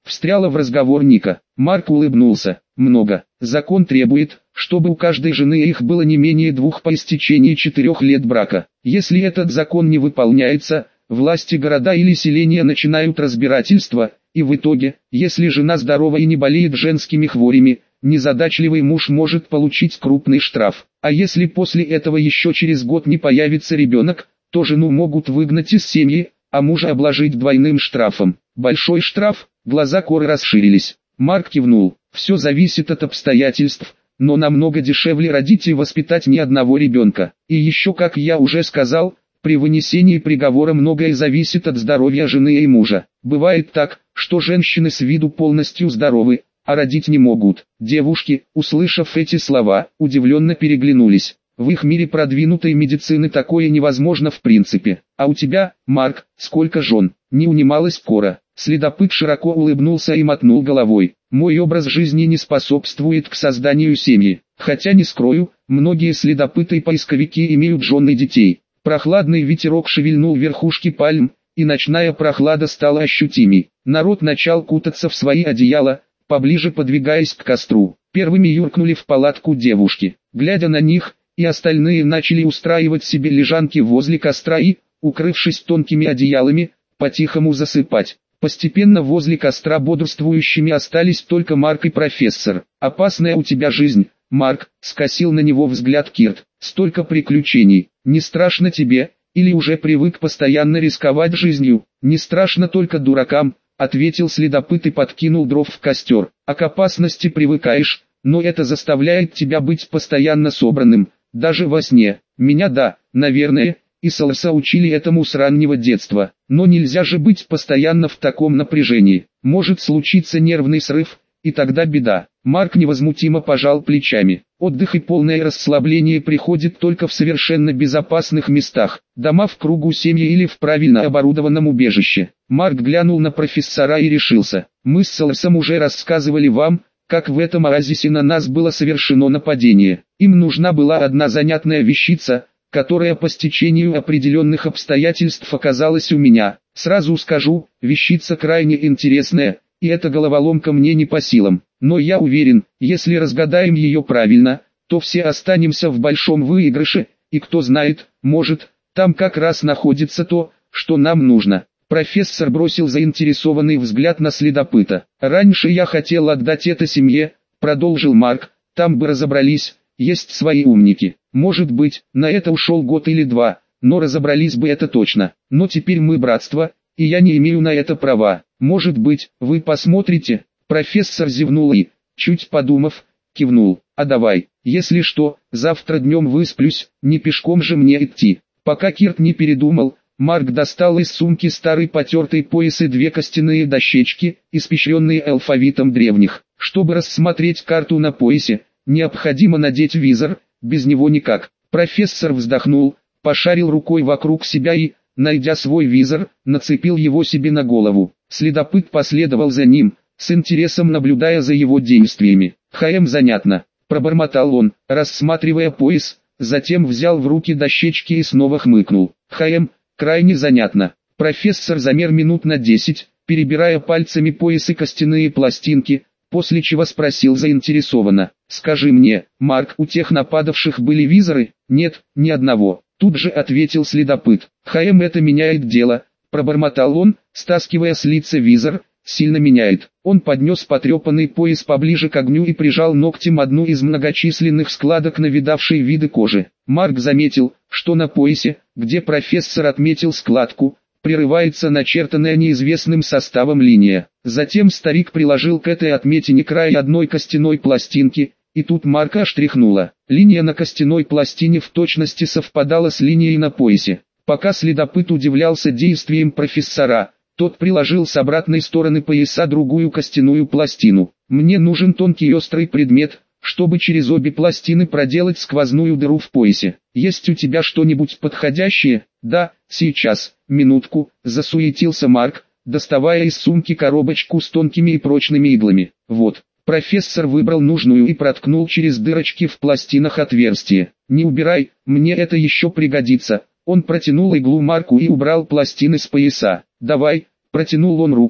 Встряла в разговор Ника. Марк улыбнулся. Много. Закон требует, чтобы у каждой жены их было не менее двух по истечении четырех лет брака. Если этот закон не выполняется, власти города или селения начинают разбирательство, и в итоге, если жена здорова и не болеет женскими хворями, незадачливый муж может получить крупный штраф. А если после этого еще через год не появится ребенок, то жену могут выгнать из семьи, а мужа обложить двойным штрафом. Большой штраф, глаза Коры расширились. Марк кивнул. Все зависит от обстоятельств, но намного дешевле родить и воспитать ни одного ребенка. И еще, как я уже сказал, при вынесении приговора многое зависит от здоровья жены и мужа. Бывает так, что женщины с виду полностью здоровы, а родить не могут. Девушки, услышав эти слова, удивленно переглянулись. В их мире продвинутой медицины такое невозможно в принципе. А у тебя, Марк, сколько жен? Не унималась Кора. Следопыт широко улыбнулся и мотнул головой. Мой образ жизни не способствует к созданию семьи. Хотя не скрою, многие следопыты и поисковики имеют жен и детей. Прохладный ветерок шевельнул верхушки пальм, и ночная прохлада стала ощутимей. Народ начал кутаться в свои одеяла, поближе подвигаясь к костру. Первыми юркнули в палатку девушки. Глядя на них, и остальные начали устраивать себе лежанки возле костра и, укрывшись тонкими одеялами, по-тихому засыпать. Постепенно возле костра бодрствующими остались только Марк и профессор. «Опасная у тебя жизнь, Марк», — скосил на него взгляд Кирт. «Столько приключений. Не страшно тебе, или уже привык постоянно рисковать жизнью?» «Не страшно только дуракам», — ответил следопыт и подкинул дров в костер. «А к опасности привыкаешь, но это заставляет тебя быть постоянно собранным, даже во сне. Меня да, наверное». И Салса учили этому с раннего детства. Но нельзя же быть постоянно в таком напряжении. Может случиться нервный срыв, и тогда беда. Марк невозмутимо пожал плечами. Отдых и полное расслабление приходит только в совершенно безопасных местах. Дома в кругу семьи или в правильно оборудованном убежище. Марк глянул на профессора и решился. Мы с Салсом уже рассказывали вам, как в этом оазисе на нас было совершено нападение. Им нужна была одна занятная вещица, которая по стечению определенных обстоятельств оказалась у меня. Сразу скажу, вещица крайне интересная, и эта головоломка мне не по силам. Но я уверен, если разгадаем ее правильно, то все останемся в большом выигрыше, и кто знает, может, там как раз находится то, что нам нужно. Профессор бросил заинтересованный взгляд на следопыта. «Раньше я хотел отдать это семье», — продолжил Марк, — «там бы разобрались, есть свои умники. Может быть, на это ушел год или два, но разобрались бы это точно. Но теперь мы братство, и я не имею на это права. Может быть, вы посмотрите?» Профессор зевнул и, чуть подумав, кивнул. «А давай, если что, завтра днем высплюсь, не пешком же мне идти». Пока Кирт не передумал, Марк достал из сумки старый потертый пояс и две костяные дощечки, испещренные алфавитом древних. Чтобы рассмотреть карту на поясе, необходимо надеть визор, без него никак. Профессор вздохнул, пошарил рукой вокруг себя и, найдя свой визор, нацепил его себе на голову. Следопыт последовал за ним, с интересом наблюдая за его действиями. «Хм, занятно», — пробормотал он, рассматривая пояс, затем взял в руки дощечки и снова хмыкнул. «Хм, крайне занятно». Профессор замер минут на десять, перебирая пальцами пояс и костяные пластинки, после чего спросил заинтересованно: «Скажи мне, Марк, у тех нападавших были визоры?» «Нет, ни одного», — тут же ответил следопыт. «Хм, это меняет дело», — пробормотал он, стаскивая с лица визор. «Сильно меняет». Он поднес потрепанный пояс поближе к огню и прижал ногтем одну из многочисленных складок на видавшей виды кожи. Марк заметил, что на поясе, где профессор отметил складку, прерывается начертанная неизвестным составом линия. Затем старик приложил к этой отметине край одной костяной пластинки, и тут Марка штрихнула. Линия на костяной пластине в точности совпадала с линией на поясе. Пока следопыт удивлялся действиям профессора, тот приложил с обратной стороны пояса другую костяную пластину. «Мне нужен тонкий острый предмет, чтобы через обе пластины проделать сквозную дыру в поясе. Есть у тебя что-нибудь подходящее?» «Да, сейчас, минутку», — засуетился Марк, доставая из сумки коробочку с тонкими и прочными иглами. «Вот». Профессор выбрал нужную и проткнул через дырочки в пластинах отверстие. «Не убирай, мне это еще пригодится». Он протянул иглу Марку и убрал пластины с пояса. «Давай», — протянул он руку,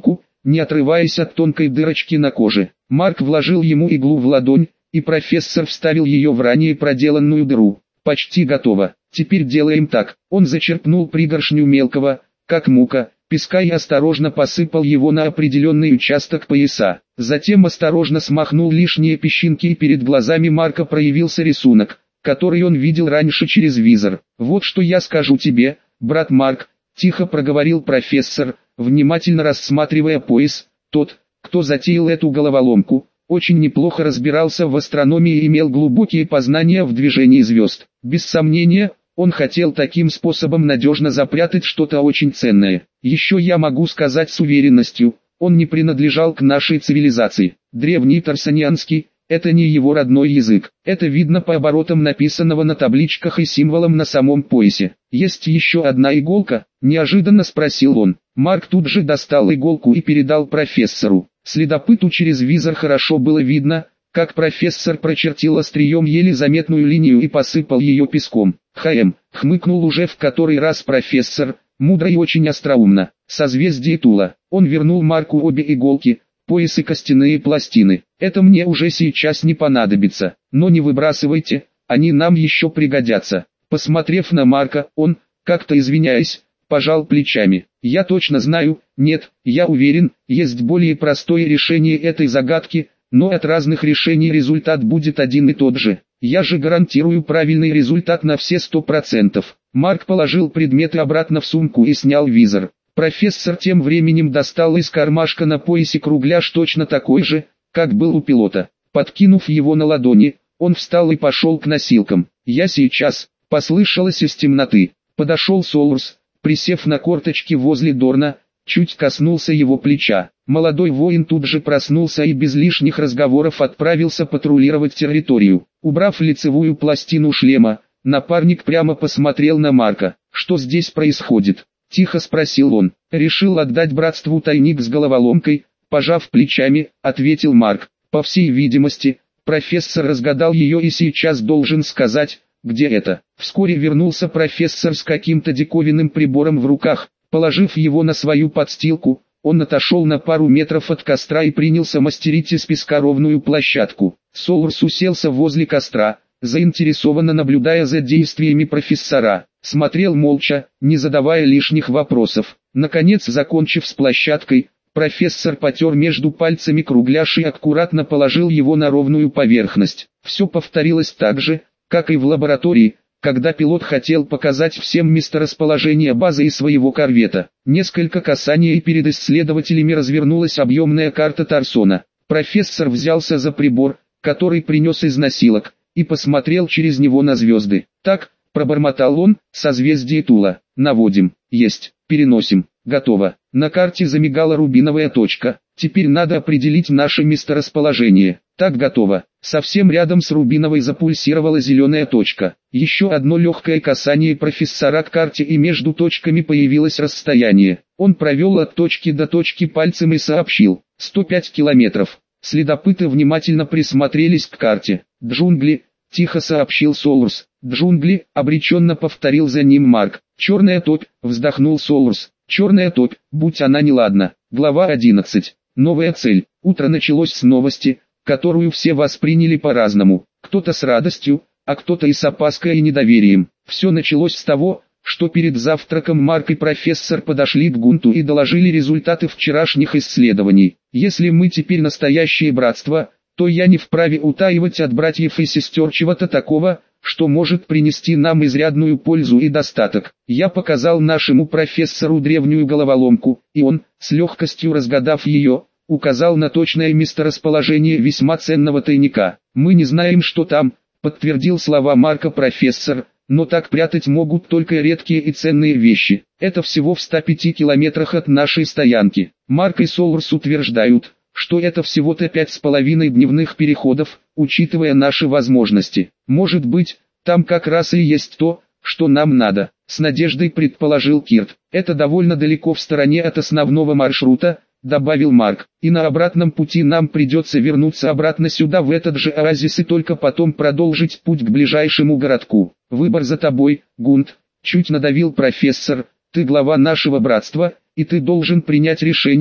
не отрываясь от тонкой дырочки на коже. Марк вложил ему иглу в ладонь, и профессор вставил ее в ранее проделанную дыру. «Почти готово. Теперь делаем так». Он зачерпнул пригоршню мелкого, как мука, песка и осторожно посыпал его на определенный участок пояса. Затем осторожно смахнул лишние песчинки, и перед глазами Марка проявился рисунок, который он видел раньше через визор. «Вот что я скажу тебе, брат Марк», — тихо проговорил профессор, внимательно рассматривая пояс. «Тот, кто затеял эту головоломку, очень неплохо разбирался в астрономии и имел глубокие познания в движении звезд. Без сомнения, он хотел таким способом надежно запрятать что-то очень ценное. Еще я могу сказать с уверенностью, он не принадлежал к нашей цивилизации. Древний тарсанианский – это не его родной язык. Это видно по оборотам написанного на табличках и символам на самом поясе. Есть еще одна иголка?» – неожиданно спросил он. Марк тут же достал иголку и передал профессору. Следопыту через визор хорошо было видно, как профессор прочертил острием еле заметную линию и посыпал ее песком. «Хм», — хмыкнул уже в который раз профессор, мудро и очень остроумно. «Созвездие Тула». Он вернул Марку обе иголки, пояс и костяные пластины. «Это мне уже сейчас не понадобится, но не выбрасывайте, они нам еще пригодятся». Посмотрев на Марка, он, как-то извиняясь, пожал плечами. «Я точно знаю, нет, я уверен, есть более простое решение этой загадки, но от разных решений результат будет один и тот же. Я же гарантирую правильный результат на все сто процентов». Марк положил предметы обратно в сумку и снял визор. Профессор тем временем достал из кармашка на поясе кругляш точно такой же, как был у пилота. Подкинув его на ладони, он встал и пошел к носилкам. «Я сейчас», — послышалось из темноты. Подошел Солурс, присев на корточки возле Дорна, чуть коснулся его плеча. Молодой воин тут же проснулся и без лишних разговоров отправился патрулировать территорию. Убрав лицевую пластину шлема, напарник прямо посмотрел на Марка. «Что здесь происходит?» — тихо спросил он. «Решил отдать братству тайник с головоломкой», — пожав плечами, ответил Марк. «По всей видимости, профессор разгадал ее и сейчас должен сказать, где это». Вскоре вернулся профессор с каким-то диковинным прибором в руках. Положив его на свою подстилку, он отошел на пару метров от костра и принялся мастерить из песка ровную площадку. Солурс уселся возле костра, заинтересованно наблюдая за действиями профессора. Смотрел молча, не задавая лишних вопросов. Наконец, закончив с площадкой, профессор потер между пальцами кругляш и аккуратно положил его на ровную поверхность. Все повторилось так же, как и в лаборатории, когда пилот хотел показать всем месторасположение базы и своего корвета. Несколько касаний и перед исследователями развернулась объемная карта Тарсона. Профессор взялся за прибор, который принес из носилок, и посмотрел через него на звезды. «Так», — пробормотал он, — «созвездие Тула. Наводим. Есть. Переносим. Готово». На карте замигала рубиновая точка. «Теперь надо определить наше месторасположение». «Так, готово». Совсем рядом с рубиновой запульсировала зеленая точка. Еще одно легкое касание профессора к карте, и между точками появилось расстояние. Он провел от точки до точки пальцем и сообщил: сто пять километров. Следопыты внимательно присмотрелись к карте. «Джунгли», — тихо сообщил Солурс. «Джунгли», — обреченно повторил за ним Марк. «Черная топь», — вздохнул Солурс. «Черная топь, будь она неладна». Глава одиннадцать. Новая цель. Утро началось с новости, которую все восприняли по-разному. Кто-то с радостью, а кто-то и с опаской и недоверием. Все началось с того, что перед завтраком Марк и профессор подошли к Гунту и доложили результаты вчерашних исследований. «Если мы теперь настоящее братство, то я не вправе утаивать от братьев и сестер чего-то такого, что может принести нам изрядную пользу и достаток. Я показал нашему профессору древнюю головоломку, и он, с легкостью разгадав ее, указал на точное месторасположение весьма ценного тайника. Мы не знаем, что там», — подтвердил слова Марка профессор, «но так прятать могут только редкие и ценные вещи. Это всего в ста пяти километрах от нашей стоянки». Марк и Солурс утверждают, что это всего-то пять с половиной дневных переходов, учитывая наши возможности. «Может быть, там как раз и есть то, что нам надо», — с надеждой предположил Кирт. «Это довольно далеко в стороне от основного маршрута», — добавил Марк, «и на обратном пути нам придется вернуться обратно сюда в этот же оазис и только потом продолжить путь к ближайшему городку. Выбор за тобой, Гунт», — чуть надавил профессор. «Ты глава нашего братства, и ты должен принять решение,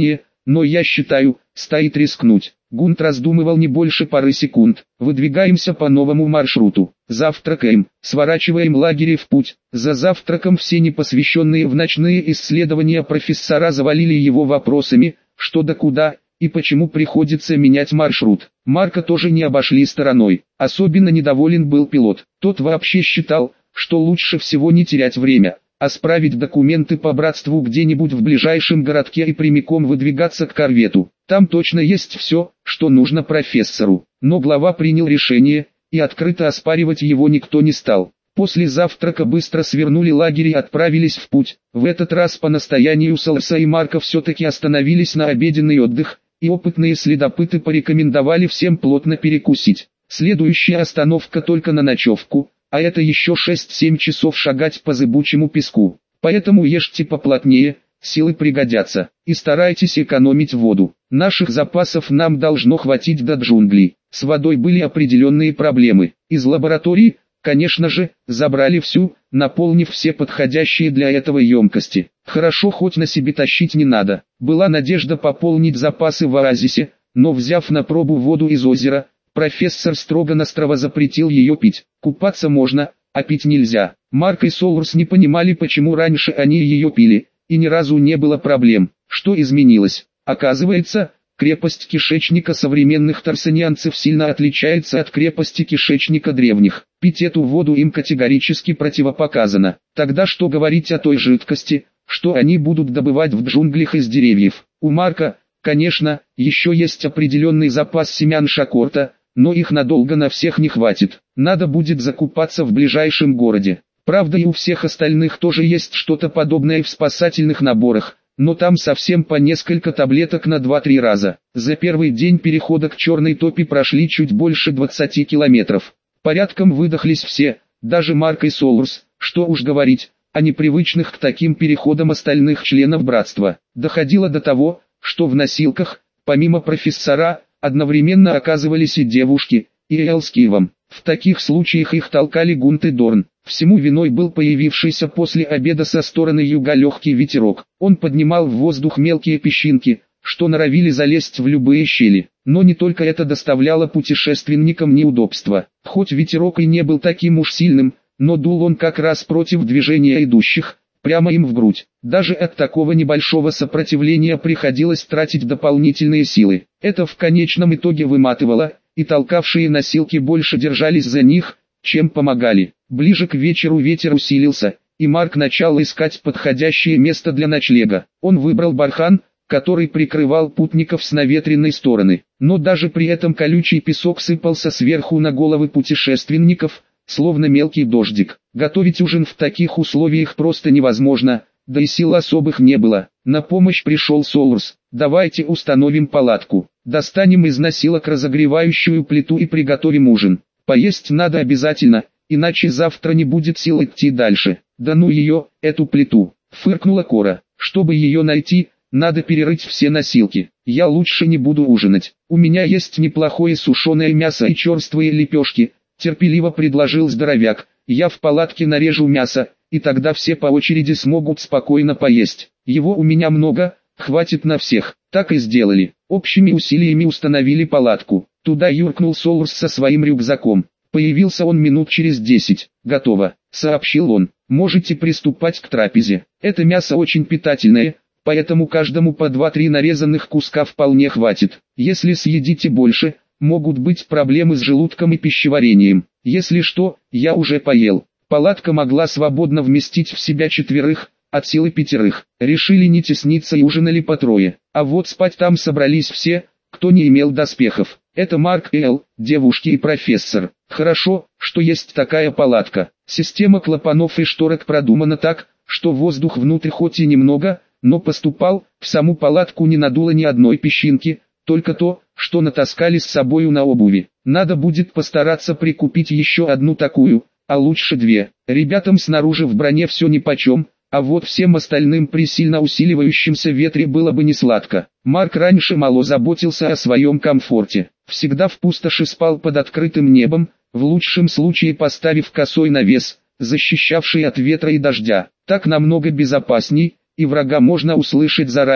но я считаю, стоит рискнуть. Гунт раздумывал не больше пары секунд. Выдвигаемся по новому маршруту. Завтракаем, сворачиваем лагерь в путь. За завтраком все непосвященные в ночные исследования профессора завалили его вопросами, что да куда, и почему приходится менять маршрут. Марка тоже не обошли стороной. Особенно недоволен был пилот. Тот вообще считал, что лучше всего не терять время, а справить документы по братству где-нибудь в ближайшем городке и прямиком выдвигаться к корвету. Там точно есть все, что нужно профессору. Но глава принял решение, и открыто оспаривать его никто не стал. После завтрака быстро свернули лагерь и отправились в путь. В этот раз по настоянию Соларса и Марка все-таки остановились на обеденный отдых, и опытные следопыты порекомендовали всем плотно перекусить. Следующая остановка только на ночевку, а это еще шесть-семь часов шагать по зыбучему песку. Поэтому ешьте поплотнее, силы пригодятся, и старайтесь экономить воду. Наших запасов нам должно хватить до джунглей. С водой были определенные проблемы. Из лаборатории, конечно же, забрали всю, наполнив все подходящие для этого емкости. Хорошо, хоть на себе тащить не надо. Была надежда пополнить запасы в оазисе, но взяв на пробу воду из озера, профессор строго-настрого запретил ее пить. Купаться можно, а пить нельзя. Марк и Соларс не понимали, почему раньше они ее пили, и ни разу не было проблем. Что изменилось? Оказывается, крепость кишечника современных тарсанианцев сильно отличается от крепости кишечника древних. Пить эту воду им категорически противопоказано. Тогда что говорить о той жидкости, что они будут добывать в джунглях из деревьев? У Марка, конечно, еще есть определенный запас семян шакорта, но их надолго на всех не хватит. Надо будет закупаться в ближайшем городе. Правда, и у всех остальных тоже есть что-то подобное в спасательных наборах, но там совсем по несколько таблеток на два-три раза. За первый день перехода к Черной топи прошли чуть больше двадцати километров. Порядком выдохлись все, даже Марк и Соларс, что уж говорить о непривычных к таким переходам остальных членов братства. Доходило до того, что в носилках, помимо профессора, одновременно оказывались и девушки, и Эл с Кивом. В таких случаях их толкали Гунт и Дорн. Всему виной был появившийся после обеда со стороны юга легкий ветерок. Он поднимал в воздух мелкие песчинки, что норовили залезть в любые щели. Но не только это доставляло путешественникам неудобства. Хоть ветерок и не был таким уж сильным, но дул он как раз против движения идущих, прямо им в грудь. Даже от такого небольшого сопротивления приходилось тратить дополнительные силы. Это в конечном итоге выматывало, и толкавшие носилки больше держались за них, чем помогали. Ближе к вечеру ветер усилился, и Марк начал искать подходящее место для ночлега. Он выбрал бархан, который прикрывал путников с наветренной стороны. Но даже при этом колючий песок сыпался сверху на головы путешественников, словно мелкий дождик. Готовить ужин в таких условиях просто невозможно, да и сил особых не было. На помощь пришел Соларс. «Давайте установим палатку, достанем из носилок разогревающую плиту и приготовим ужин. Поесть надо обязательно, иначе завтра не будет сил идти дальше». «Да ну ее, эту плиту!» — фыркнула Кора. «Чтобы ее найти, надо перерыть все носилки. Я лучше не буду ужинать. У меня есть неплохое сушеное мясо и черствые лепешки», — терпеливо предложил здоровяк. «Я в палатке нарежу мясо, и тогда все по очереди смогут спокойно поесть. Его у меня много, хватит на всех». Так и сделали. Общими усилиями установили палатку. Туда юркнул Соларс со своим рюкзаком. Появился он минут через десять. «Готово», — сообщил он. «Можете приступать к трапезе. Это мясо очень питательное, поэтому каждому по два-три нарезанных куска вполне хватит. Если съедите больше, могут быть проблемы с желудком и пищеварением. Если что, я уже поел». Палатка могла свободно вместить в себя четверых, от силы пятерых. Решили не тесниться и ужинали по трое. А вот спать там собрались все, кто не имел доспехов. Это Марк и Эл, девушки и профессор. Хорошо, что есть такая палатка. Система клапанов и шторок продумана так, что воздух внутрь хоть и немного, но поступал, в саму палатку не надуло ни одной песчинки, только то, что натаскали с собою на обуви. Надо будет постараться прикупить еще одну такую, а лучше две. Ребятам снаружи в броне все нипочем, а вот всем остальным при сильно усиливающемся ветре было бы не сладко. Марк раньше мало заботился о своем комфорте. Всегда в пустоши спал под открытым небом, в лучшем случае поставив косой навес, защищавший от ветра и дождя. Так намного безопасней, и врага можно услышать заранее,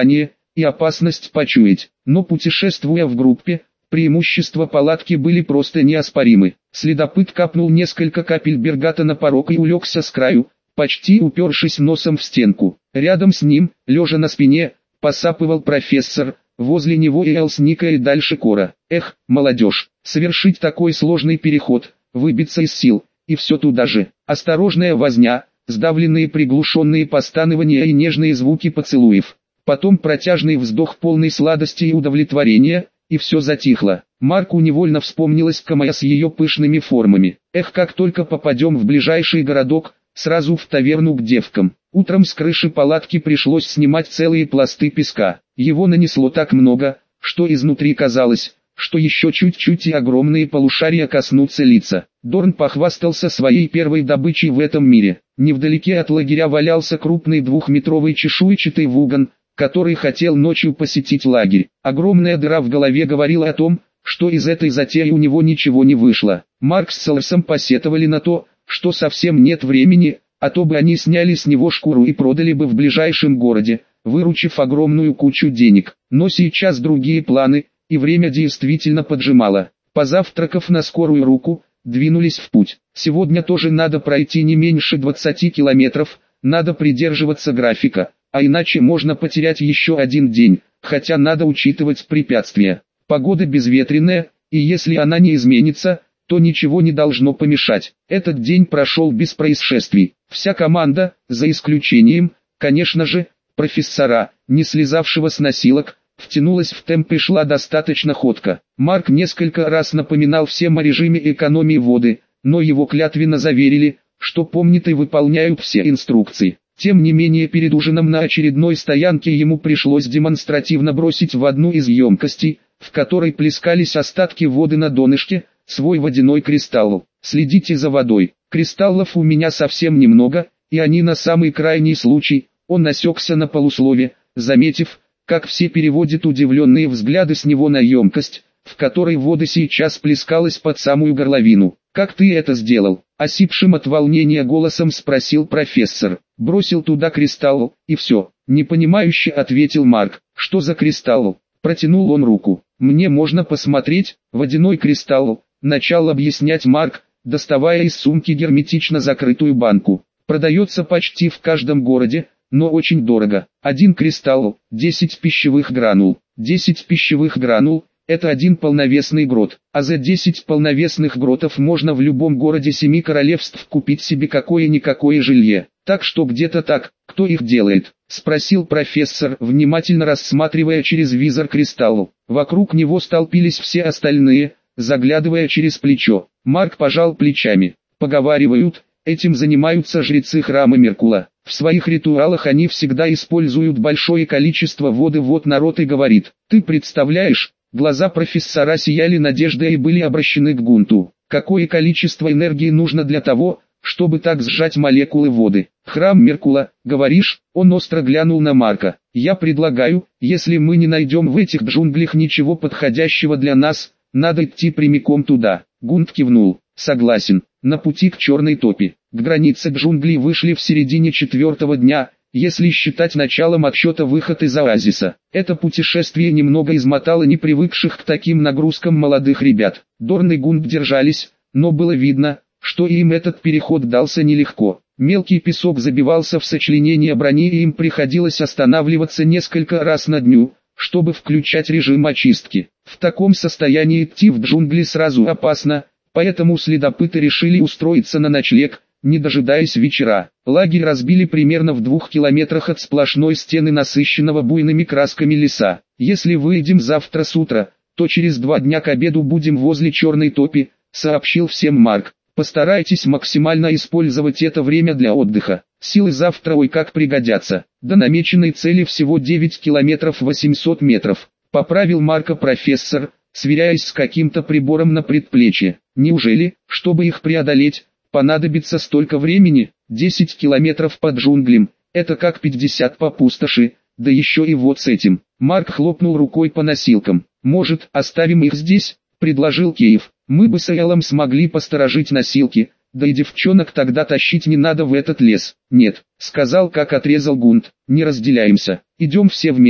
и опасность почуять. Но путешествуя в группе, преимущества палатки были просто неоспоримы. Следопыт капнул несколько капель бергата на порог и улегся с краю, почти упершись носом в стенку. Рядом с ним, лежа на спине, посапывал профессор, возле него и Элсника и дальше Кора. Эх, молодежь, совершить такой сложный переход, выбиться из сил, и все туда же. Осторожная возня, сдавленные приглушенные постанования и нежные звуки поцелуев. Потом протяжный вздох полной сладости и удовлетворения, и все затихло. Марку невольно вспомнилась Камая с ее пышными формами. Эх, как только попадем в ближайший городок, сразу в таверну к девкам. Утром с крыши палатки пришлось снимать целые пласты песка. Его нанесло так много, что изнутри казалось, что еще чуть-чуть и огромные полушария коснутся лица. Дорн похвастался своей первой добычей в этом мире. Невдалеке от лагеря валялся крупный двухметровый чешуйчатый вуган, который хотел ночью посетить лагерь. Огромная дыра в голове говорила о том, что из этой затеи у него ничего не вышло. Марк с Селлерсом посетовали на то, что совсем нет времени, а то бы они сняли с него шкуру и продали бы в ближайшем городе, выручив огромную кучу денег. Но сейчас другие планы, и время действительно поджимало. Позавтракав на скорую руку, двинулись в путь. Сегодня тоже надо пройти не меньше двадцати километров, надо придерживаться графика, а иначе можно потерять еще один день, хотя надо учитывать препятствия. Погода безветренная, и если она не изменится, то ничего не должно помешать. Этот день прошел без происшествий. Вся команда, за исключением, конечно же, профессора, не слезавшего с носилок, втянулась в темп и шла достаточно ходко. Марк несколько раз напоминал всем о режиме экономии воды, но его клятвенно заверили, что помнят и выполняют все инструкции. Тем не менее, перед ужином на очередной стоянке ему пришлось демонстративно бросить в одну из емкостей, в которой плескались остатки воды на донышке, свой водяной кристалл. Следите за водой. Кристаллов у меня совсем немного, и они на самый крайний случай. Он осекся на полуслове, заметив, как все переводят удивленные взгляды с него на емкость, в которой вода сейчас плескалась под самую горловину. «Как ты это сделал?» — осипшим от волнения голосом спросил профессор. «Бросил туда кристалл, и все», — непонимающе ответил Марк. «Что за кристалл?» — протянул он руку. «Мне можно посмотреть?» «Водяной кристалл», — начал объяснять Марк, доставая из сумки герметично закрытую банку. «Продается почти в каждом городе, но очень дорого. Один кристалл, десять пищевых гранул. десять пищевых гранул – это один полновесный грот, а за десять полновесных гротов можно в любом городе семи королевств купить себе какое-никакое жилье. Так что где-то так, кто их делает?» – спросил профессор, внимательно рассматривая через визор кристалл. Вокруг него столпились все остальные, заглядывая через плечо. Марк пожал плечами. «Поговаривают, этим занимаются жрецы храма Меркула. В своих ритуалах они всегда используют большое количество воды. Вот народ и говорит. Ты представляешь?» Глаза профессора сияли надеждой и были обращены к Гунту. «Какое количество энергии нужно для того, чтобы так сжать молекулы воды?» «Храм Меркула, говоришь?» Он остро глянул на Марка. «Я предлагаю, если мы не найдем в этих джунглях ничего подходящего для нас, надо идти прямиком туда». Гунт кивнул. «Согласен. На пути к черной топи. К границе джунглей вышли в середине четвертого дня, если считать началом отсчета выход из оазиса. Это путешествие немного измотало непривыкших к таким нагрузкам молодых ребят. Дорн и Гунт держались, но было видно, что им этот переход дался нелегко. Мелкий песок забивался в сочленение брони, и им приходилось останавливаться несколько раз на дню, чтобы включать режим очистки. В таком состоянии идти в джунгли сразу опасно, поэтому следопыты решили устроиться на ночлег, не дожидаясь вечера. Лагерь разбили примерно в двух километрах от сплошной стены насыщенного буйными красками леса. «Если выйдем завтра с утра, то через два дня к обеду будем возле черной топи», — сообщил всем Марк. «Постарайтесь максимально использовать это время для отдыха. Силы завтра ой как пригодятся. До намеченной цели всего девять километров восемьсот метров», — поправил Марка профессор, сверяясь с каким-то прибором на предплечье. «Неужели, чтобы их преодолеть, понадобится столько времени? десять километров по джунглям, это как пятьдесят по пустоши, да еще и вот с этим». Марк хлопнул рукой по носилкам. «Может, оставим их здесь?» — предложил Кейв. «Мы бы с Эллом смогли посторожить носилки, да и девчонок тогда тащить не надо в этот лес». «Нет», — сказал, как отрезал Гунт, — «не разделяемся, идем все вместе».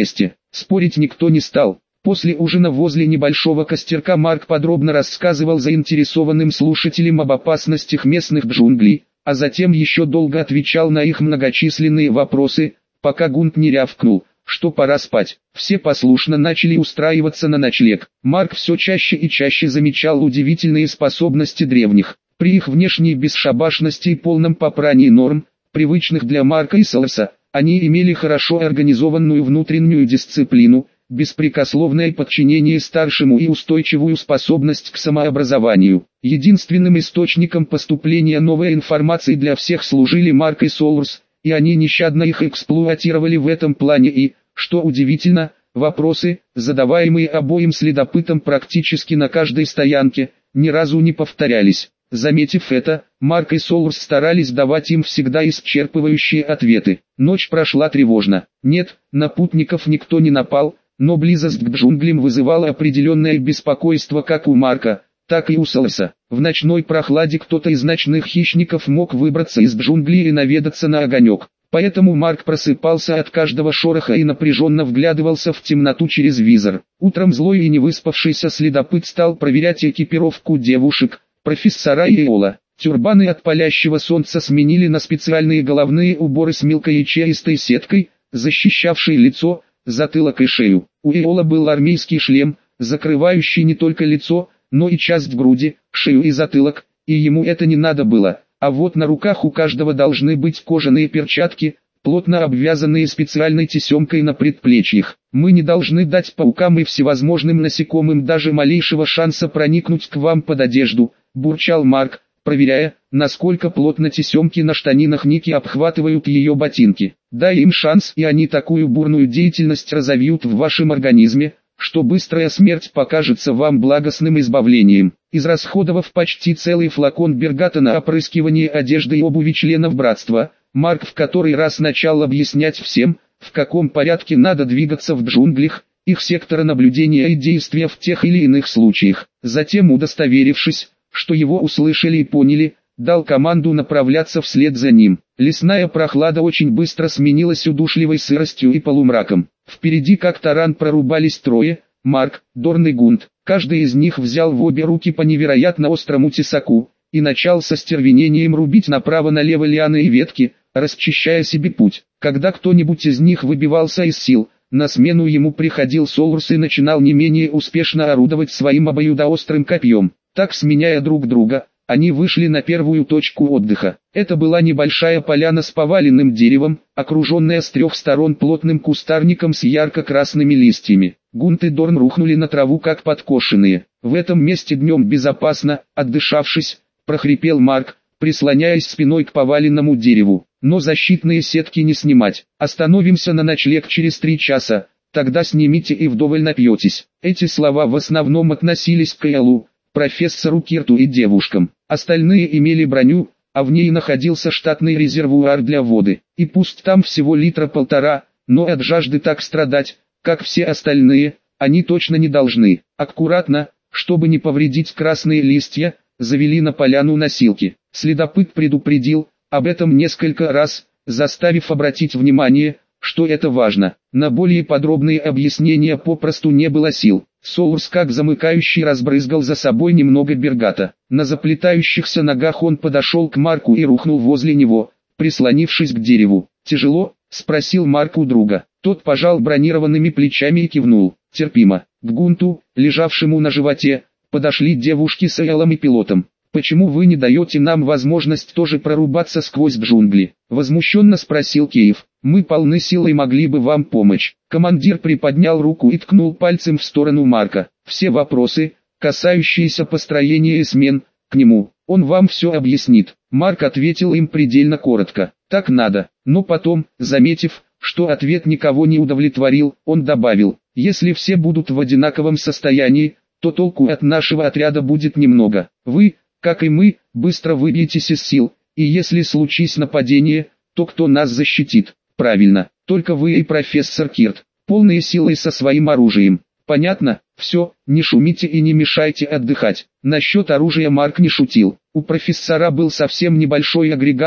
Спорить никто не стал. После ужина возле небольшого костерка Марк подробно рассказывал заинтересованным слушателям об опасностях местных джунглей, а затем еще долго отвечал на их многочисленные вопросы, пока Гунт не рявкнул, что пора спать. Все послушно начали устраиваться на ночлег. Марк все чаще и чаще замечал удивительные способности древних. При их внешней бесшабашности и полном попрании норм, привычных для Марка и Соларса, они имели хорошо организованную внутреннюю дисциплину, беспрекословное подчинение старшему и устойчивую способность к самообразованию. Единственным источником поступления новой информации для всех служили Марк и Соларс, и они нещадно их эксплуатировали в этом плане и, что удивительно, вопросы, задаваемые обоим следопытам практически на каждой стоянке, ни разу не повторялись. Заметив это, Марк и Соларс старались давать им всегда исчерпывающие ответы. Ночь прошла тревожно. Нет, на путников никто не напал, но близость к джунглям вызывала определенное беспокойство как у Марка, так и у Соларса. В ночной прохладе кто-то из ночных хищников мог выбраться из джунглей и наведаться на огонек. Поэтому Марк просыпался от каждого шороха и напряженно вглядывался в темноту через визор. Утром злой и невыспавшийся следопыт стал проверять экипировку девушек, профессора и Эола. Тюрбаны от палящего солнца сменили на специальные головные уборы с мелкоячеистой сеткой, защищавшей лицо, затылок и шею. У Эола был армейский шлем, закрывающий не только лицо, но и часть груди, шею и затылок, и ему это не надо было. А вот на руках у каждого должны быть кожаные перчатки, плотно обвязанные специальной тесемкой на предплечьях. Мы не должны дать паукам и всевозможным насекомым даже малейшего шанса проникнуть к вам под одежду, бурчал Марк, проверяя, насколько плотно тесемки на штанинах Ники обхватывают ее ботинки. Дай им шанс, и они такую бурную деятельность разовьют в вашем организме, что быстрая смерть покажется вам благостным избавлением. Израсходовав почти целый флакон бергата на опрыскивание одежды и обуви членов братства, Марк в который раз начал объяснять всем, в каком порядке надо двигаться в джунглях, их сектора наблюдения и действия в тех или иных случаях. Затем, удостоверившись, что его услышали и поняли, дал команду направляться вслед за ним. Лесная прохлада очень быстро сменилась удушливой сыростью и полумраком. Впереди как таран прорубались трое: Марк, Дорн и Гунт. Каждый из них взял в обе руки по невероятно острому тесаку и начал со стервенением рубить направо-налево лианы и ветки, расчищая себе путь. Когда кто-нибудь из них выбивался из сил, на смену ему приходил Соларс и начинал не менее успешно орудовать своим обоюдоострым копьем. Так, сменяя друг друга, они вышли на первую точку отдыха. Это была небольшая поляна с поваленным деревом, окруженная с трех сторон плотным кустарником с ярко-красными листьями. Гунт и Дорн рухнули на траву как подкошенные. В этом месте днем безопасно, отдышавшись, прохрипел Марк, прислоняясь спиной к поваленному дереву. Но защитные сетки не снимать. Остановимся на ночлег через три часа, тогда снимите и вдоволь напьетесь. Эти слова в основном относились к Элу, профессору Кирту и девушкам. Остальные имели броню, а в ней находился штатный резервуар для воды. И пусть там всего литра полтора, но от жажды так страдать, как все остальные, они точно не должны. Аккуратно, чтобы не повредить красные листья, завели на поляну носилки. Следопыт предупредил об этом несколько раз, заставив обратить внимание, что это важно. На более подробные объяснения попросту не было сил. Соларс как замыкающий разбрызгал за собой немного бергата. На заплетающихся ногах он подошел к Марку и рухнул возле него, прислонившись к дереву. «Тяжело?» — спросил Марк у друга. Тот пожал бронированными плечами и кивнул. «Терпимо». К Гунту, лежавшему на животе, подошли девушки с Элом и пилотом. «Почему вы не даете нам возможность тоже прорубаться сквозь джунгли?» — возмущенно спросил Киев. «Мы полны сил и могли бы вам помочь». Командир приподнял руку и ткнул пальцем в сторону Марка. «Все вопросы, касающиеся построения и смен, к нему. Он вам все объяснит». Марк ответил им предельно коротко. «Так надо». Но потом, заметив, что ответ никого не удовлетворил, он добавил: «Если все будут в одинаковом состоянии, то толку от нашего отряда будет немного. Вы, как и мы, быстро выбьетесь из сил, и если случись нападение, то кто нас защитит?» «Правильно, только вы и профессор Кирт, полные силы со своим оружием. Понятно? Все, не шумите и не мешайте отдыхать». Насчет оружия Марк не шутил. У профессора был совсем небольшой агрегат,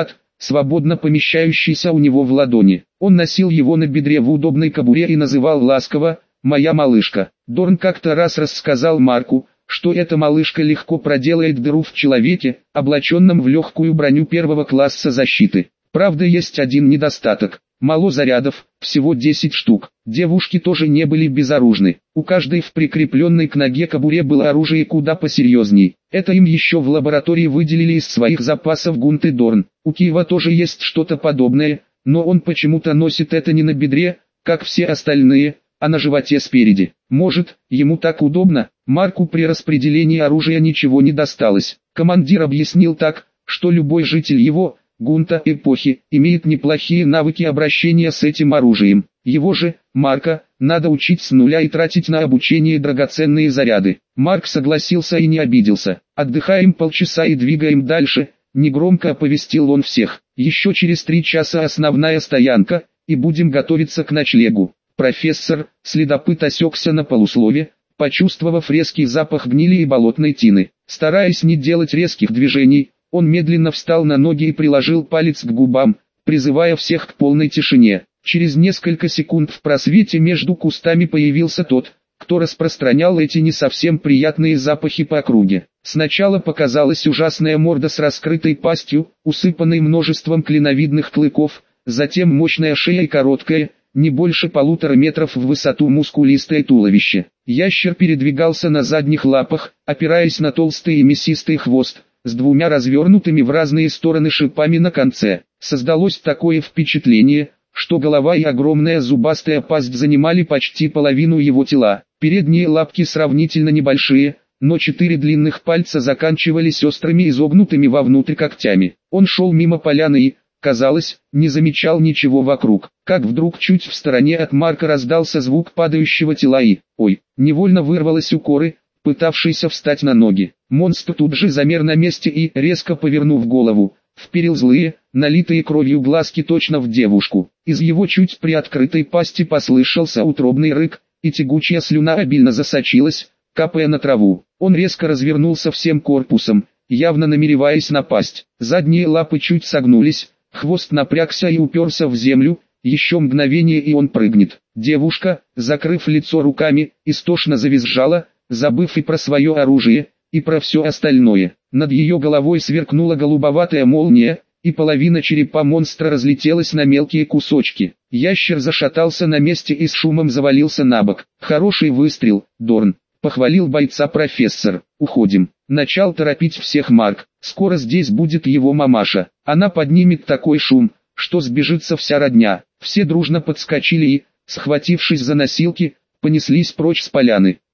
свободно помещающийся у него в ладони. Он носил его на бедре в удобной кобуре и называл ласково «моя малышка». Дорн как-то раз рассказал Марку, что эта малышка легко проделает дыру в человеке, облаченном в легкую броню первого класса защиты. Правда, есть один недостаток. Мало зарядов, всего десять штук. Девушки тоже не были безоружны. У каждой в прикрепленной к ноге кобуре было оружие куда посерьезней. Это им еще в лаборатории выделили из своих запасов Гунт и Дорн. У Киева тоже есть что-то подобное, но он почему-то носит это не на бедре, как все остальные, а на животе спереди. Может, ему так удобно? Марку при распределении оружия ничего не досталось. Командир объяснил так, что любой житель его Гунта эпохи имеет неплохие навыки обращения с этим оружием. Его же, Марка, надо учить с нуля и тратить на обучение драгоценные заряды. Марк согласился и не обиделся. «Отдыхаем полчаса и двигаем дальше», — негромко оповестил он всех. «Еще через три часа основная стоянка, и будем готовиться к ночлегу». Профессор, следопыт осекся на полуслове, почувствовав резкий запах гнили и болотной тины. Стараясь не делать резких движений, он медленно встал на ноги и приложил палец к губам, призывая всех к полной тишине. Через несколько секунд в просвете между кустами появился тот, кто распространял эти не совсем приятные запахи по округе. Сначала показалась ужасная морда с раскрытой пастью, усыпанной множеством клиновидных клыков, затем мощная шея и короткое, не больше полутора метров в высоту мускулистое туловище. Ящер передвигался на задних лапах, опираясь на толстый и мясистый хвост, с двумя развернутыми в разные стороны шипами на конце. Создалось такое впечатление, что голова и огромная зубастая пасть занимали почти половину его тела. Передние лапки сравнительно небольшие, но четыре длинных пальца заканчивались острыми изогнутыми вовнутрь когтями. Он шел мимо поляны и, казалось, не замечал ничего вокруг. Как вдруг чуть в стороне от Марка раздался звук падающего тела и, ой, невольно вырвалось у Коры, пытавшийся встать на ноги. Монстр тут же замер на месте и, резко повернув голову, вперил злые, налитые кровью глазки точно в девушку. Из его чуть приоткрытой пасти послышался утробный рык, и тягучая слюна обильно засочилась, капая на траву. Он резко развернулся всем корпусом, явно намереваясь напасть. Задние лапы чуть согнулись, хвост напрягся и уперся в землю, еще мгновение и он прыгнет. Девушка, закрыв лицо руками, истошно завизжала, забыв и про свое оружие, и про все остальное. Над ее головой сверкнула голубоватая молния, и половина черепа монстра разлетелась на мелкие кусочки. Ящер зашатался на месте и с шумом завалился на бок. «Хороший выстрел, Дорн», — похвалил бойца профессор. «Уходим». Начал торопить всех Марк. «Скоро здесь будет его мамаша. Она поднимет такой шум, что сбежится вся родня». Все дружно подскочили и, схватившись за носилки, понеслись прочь с поляны.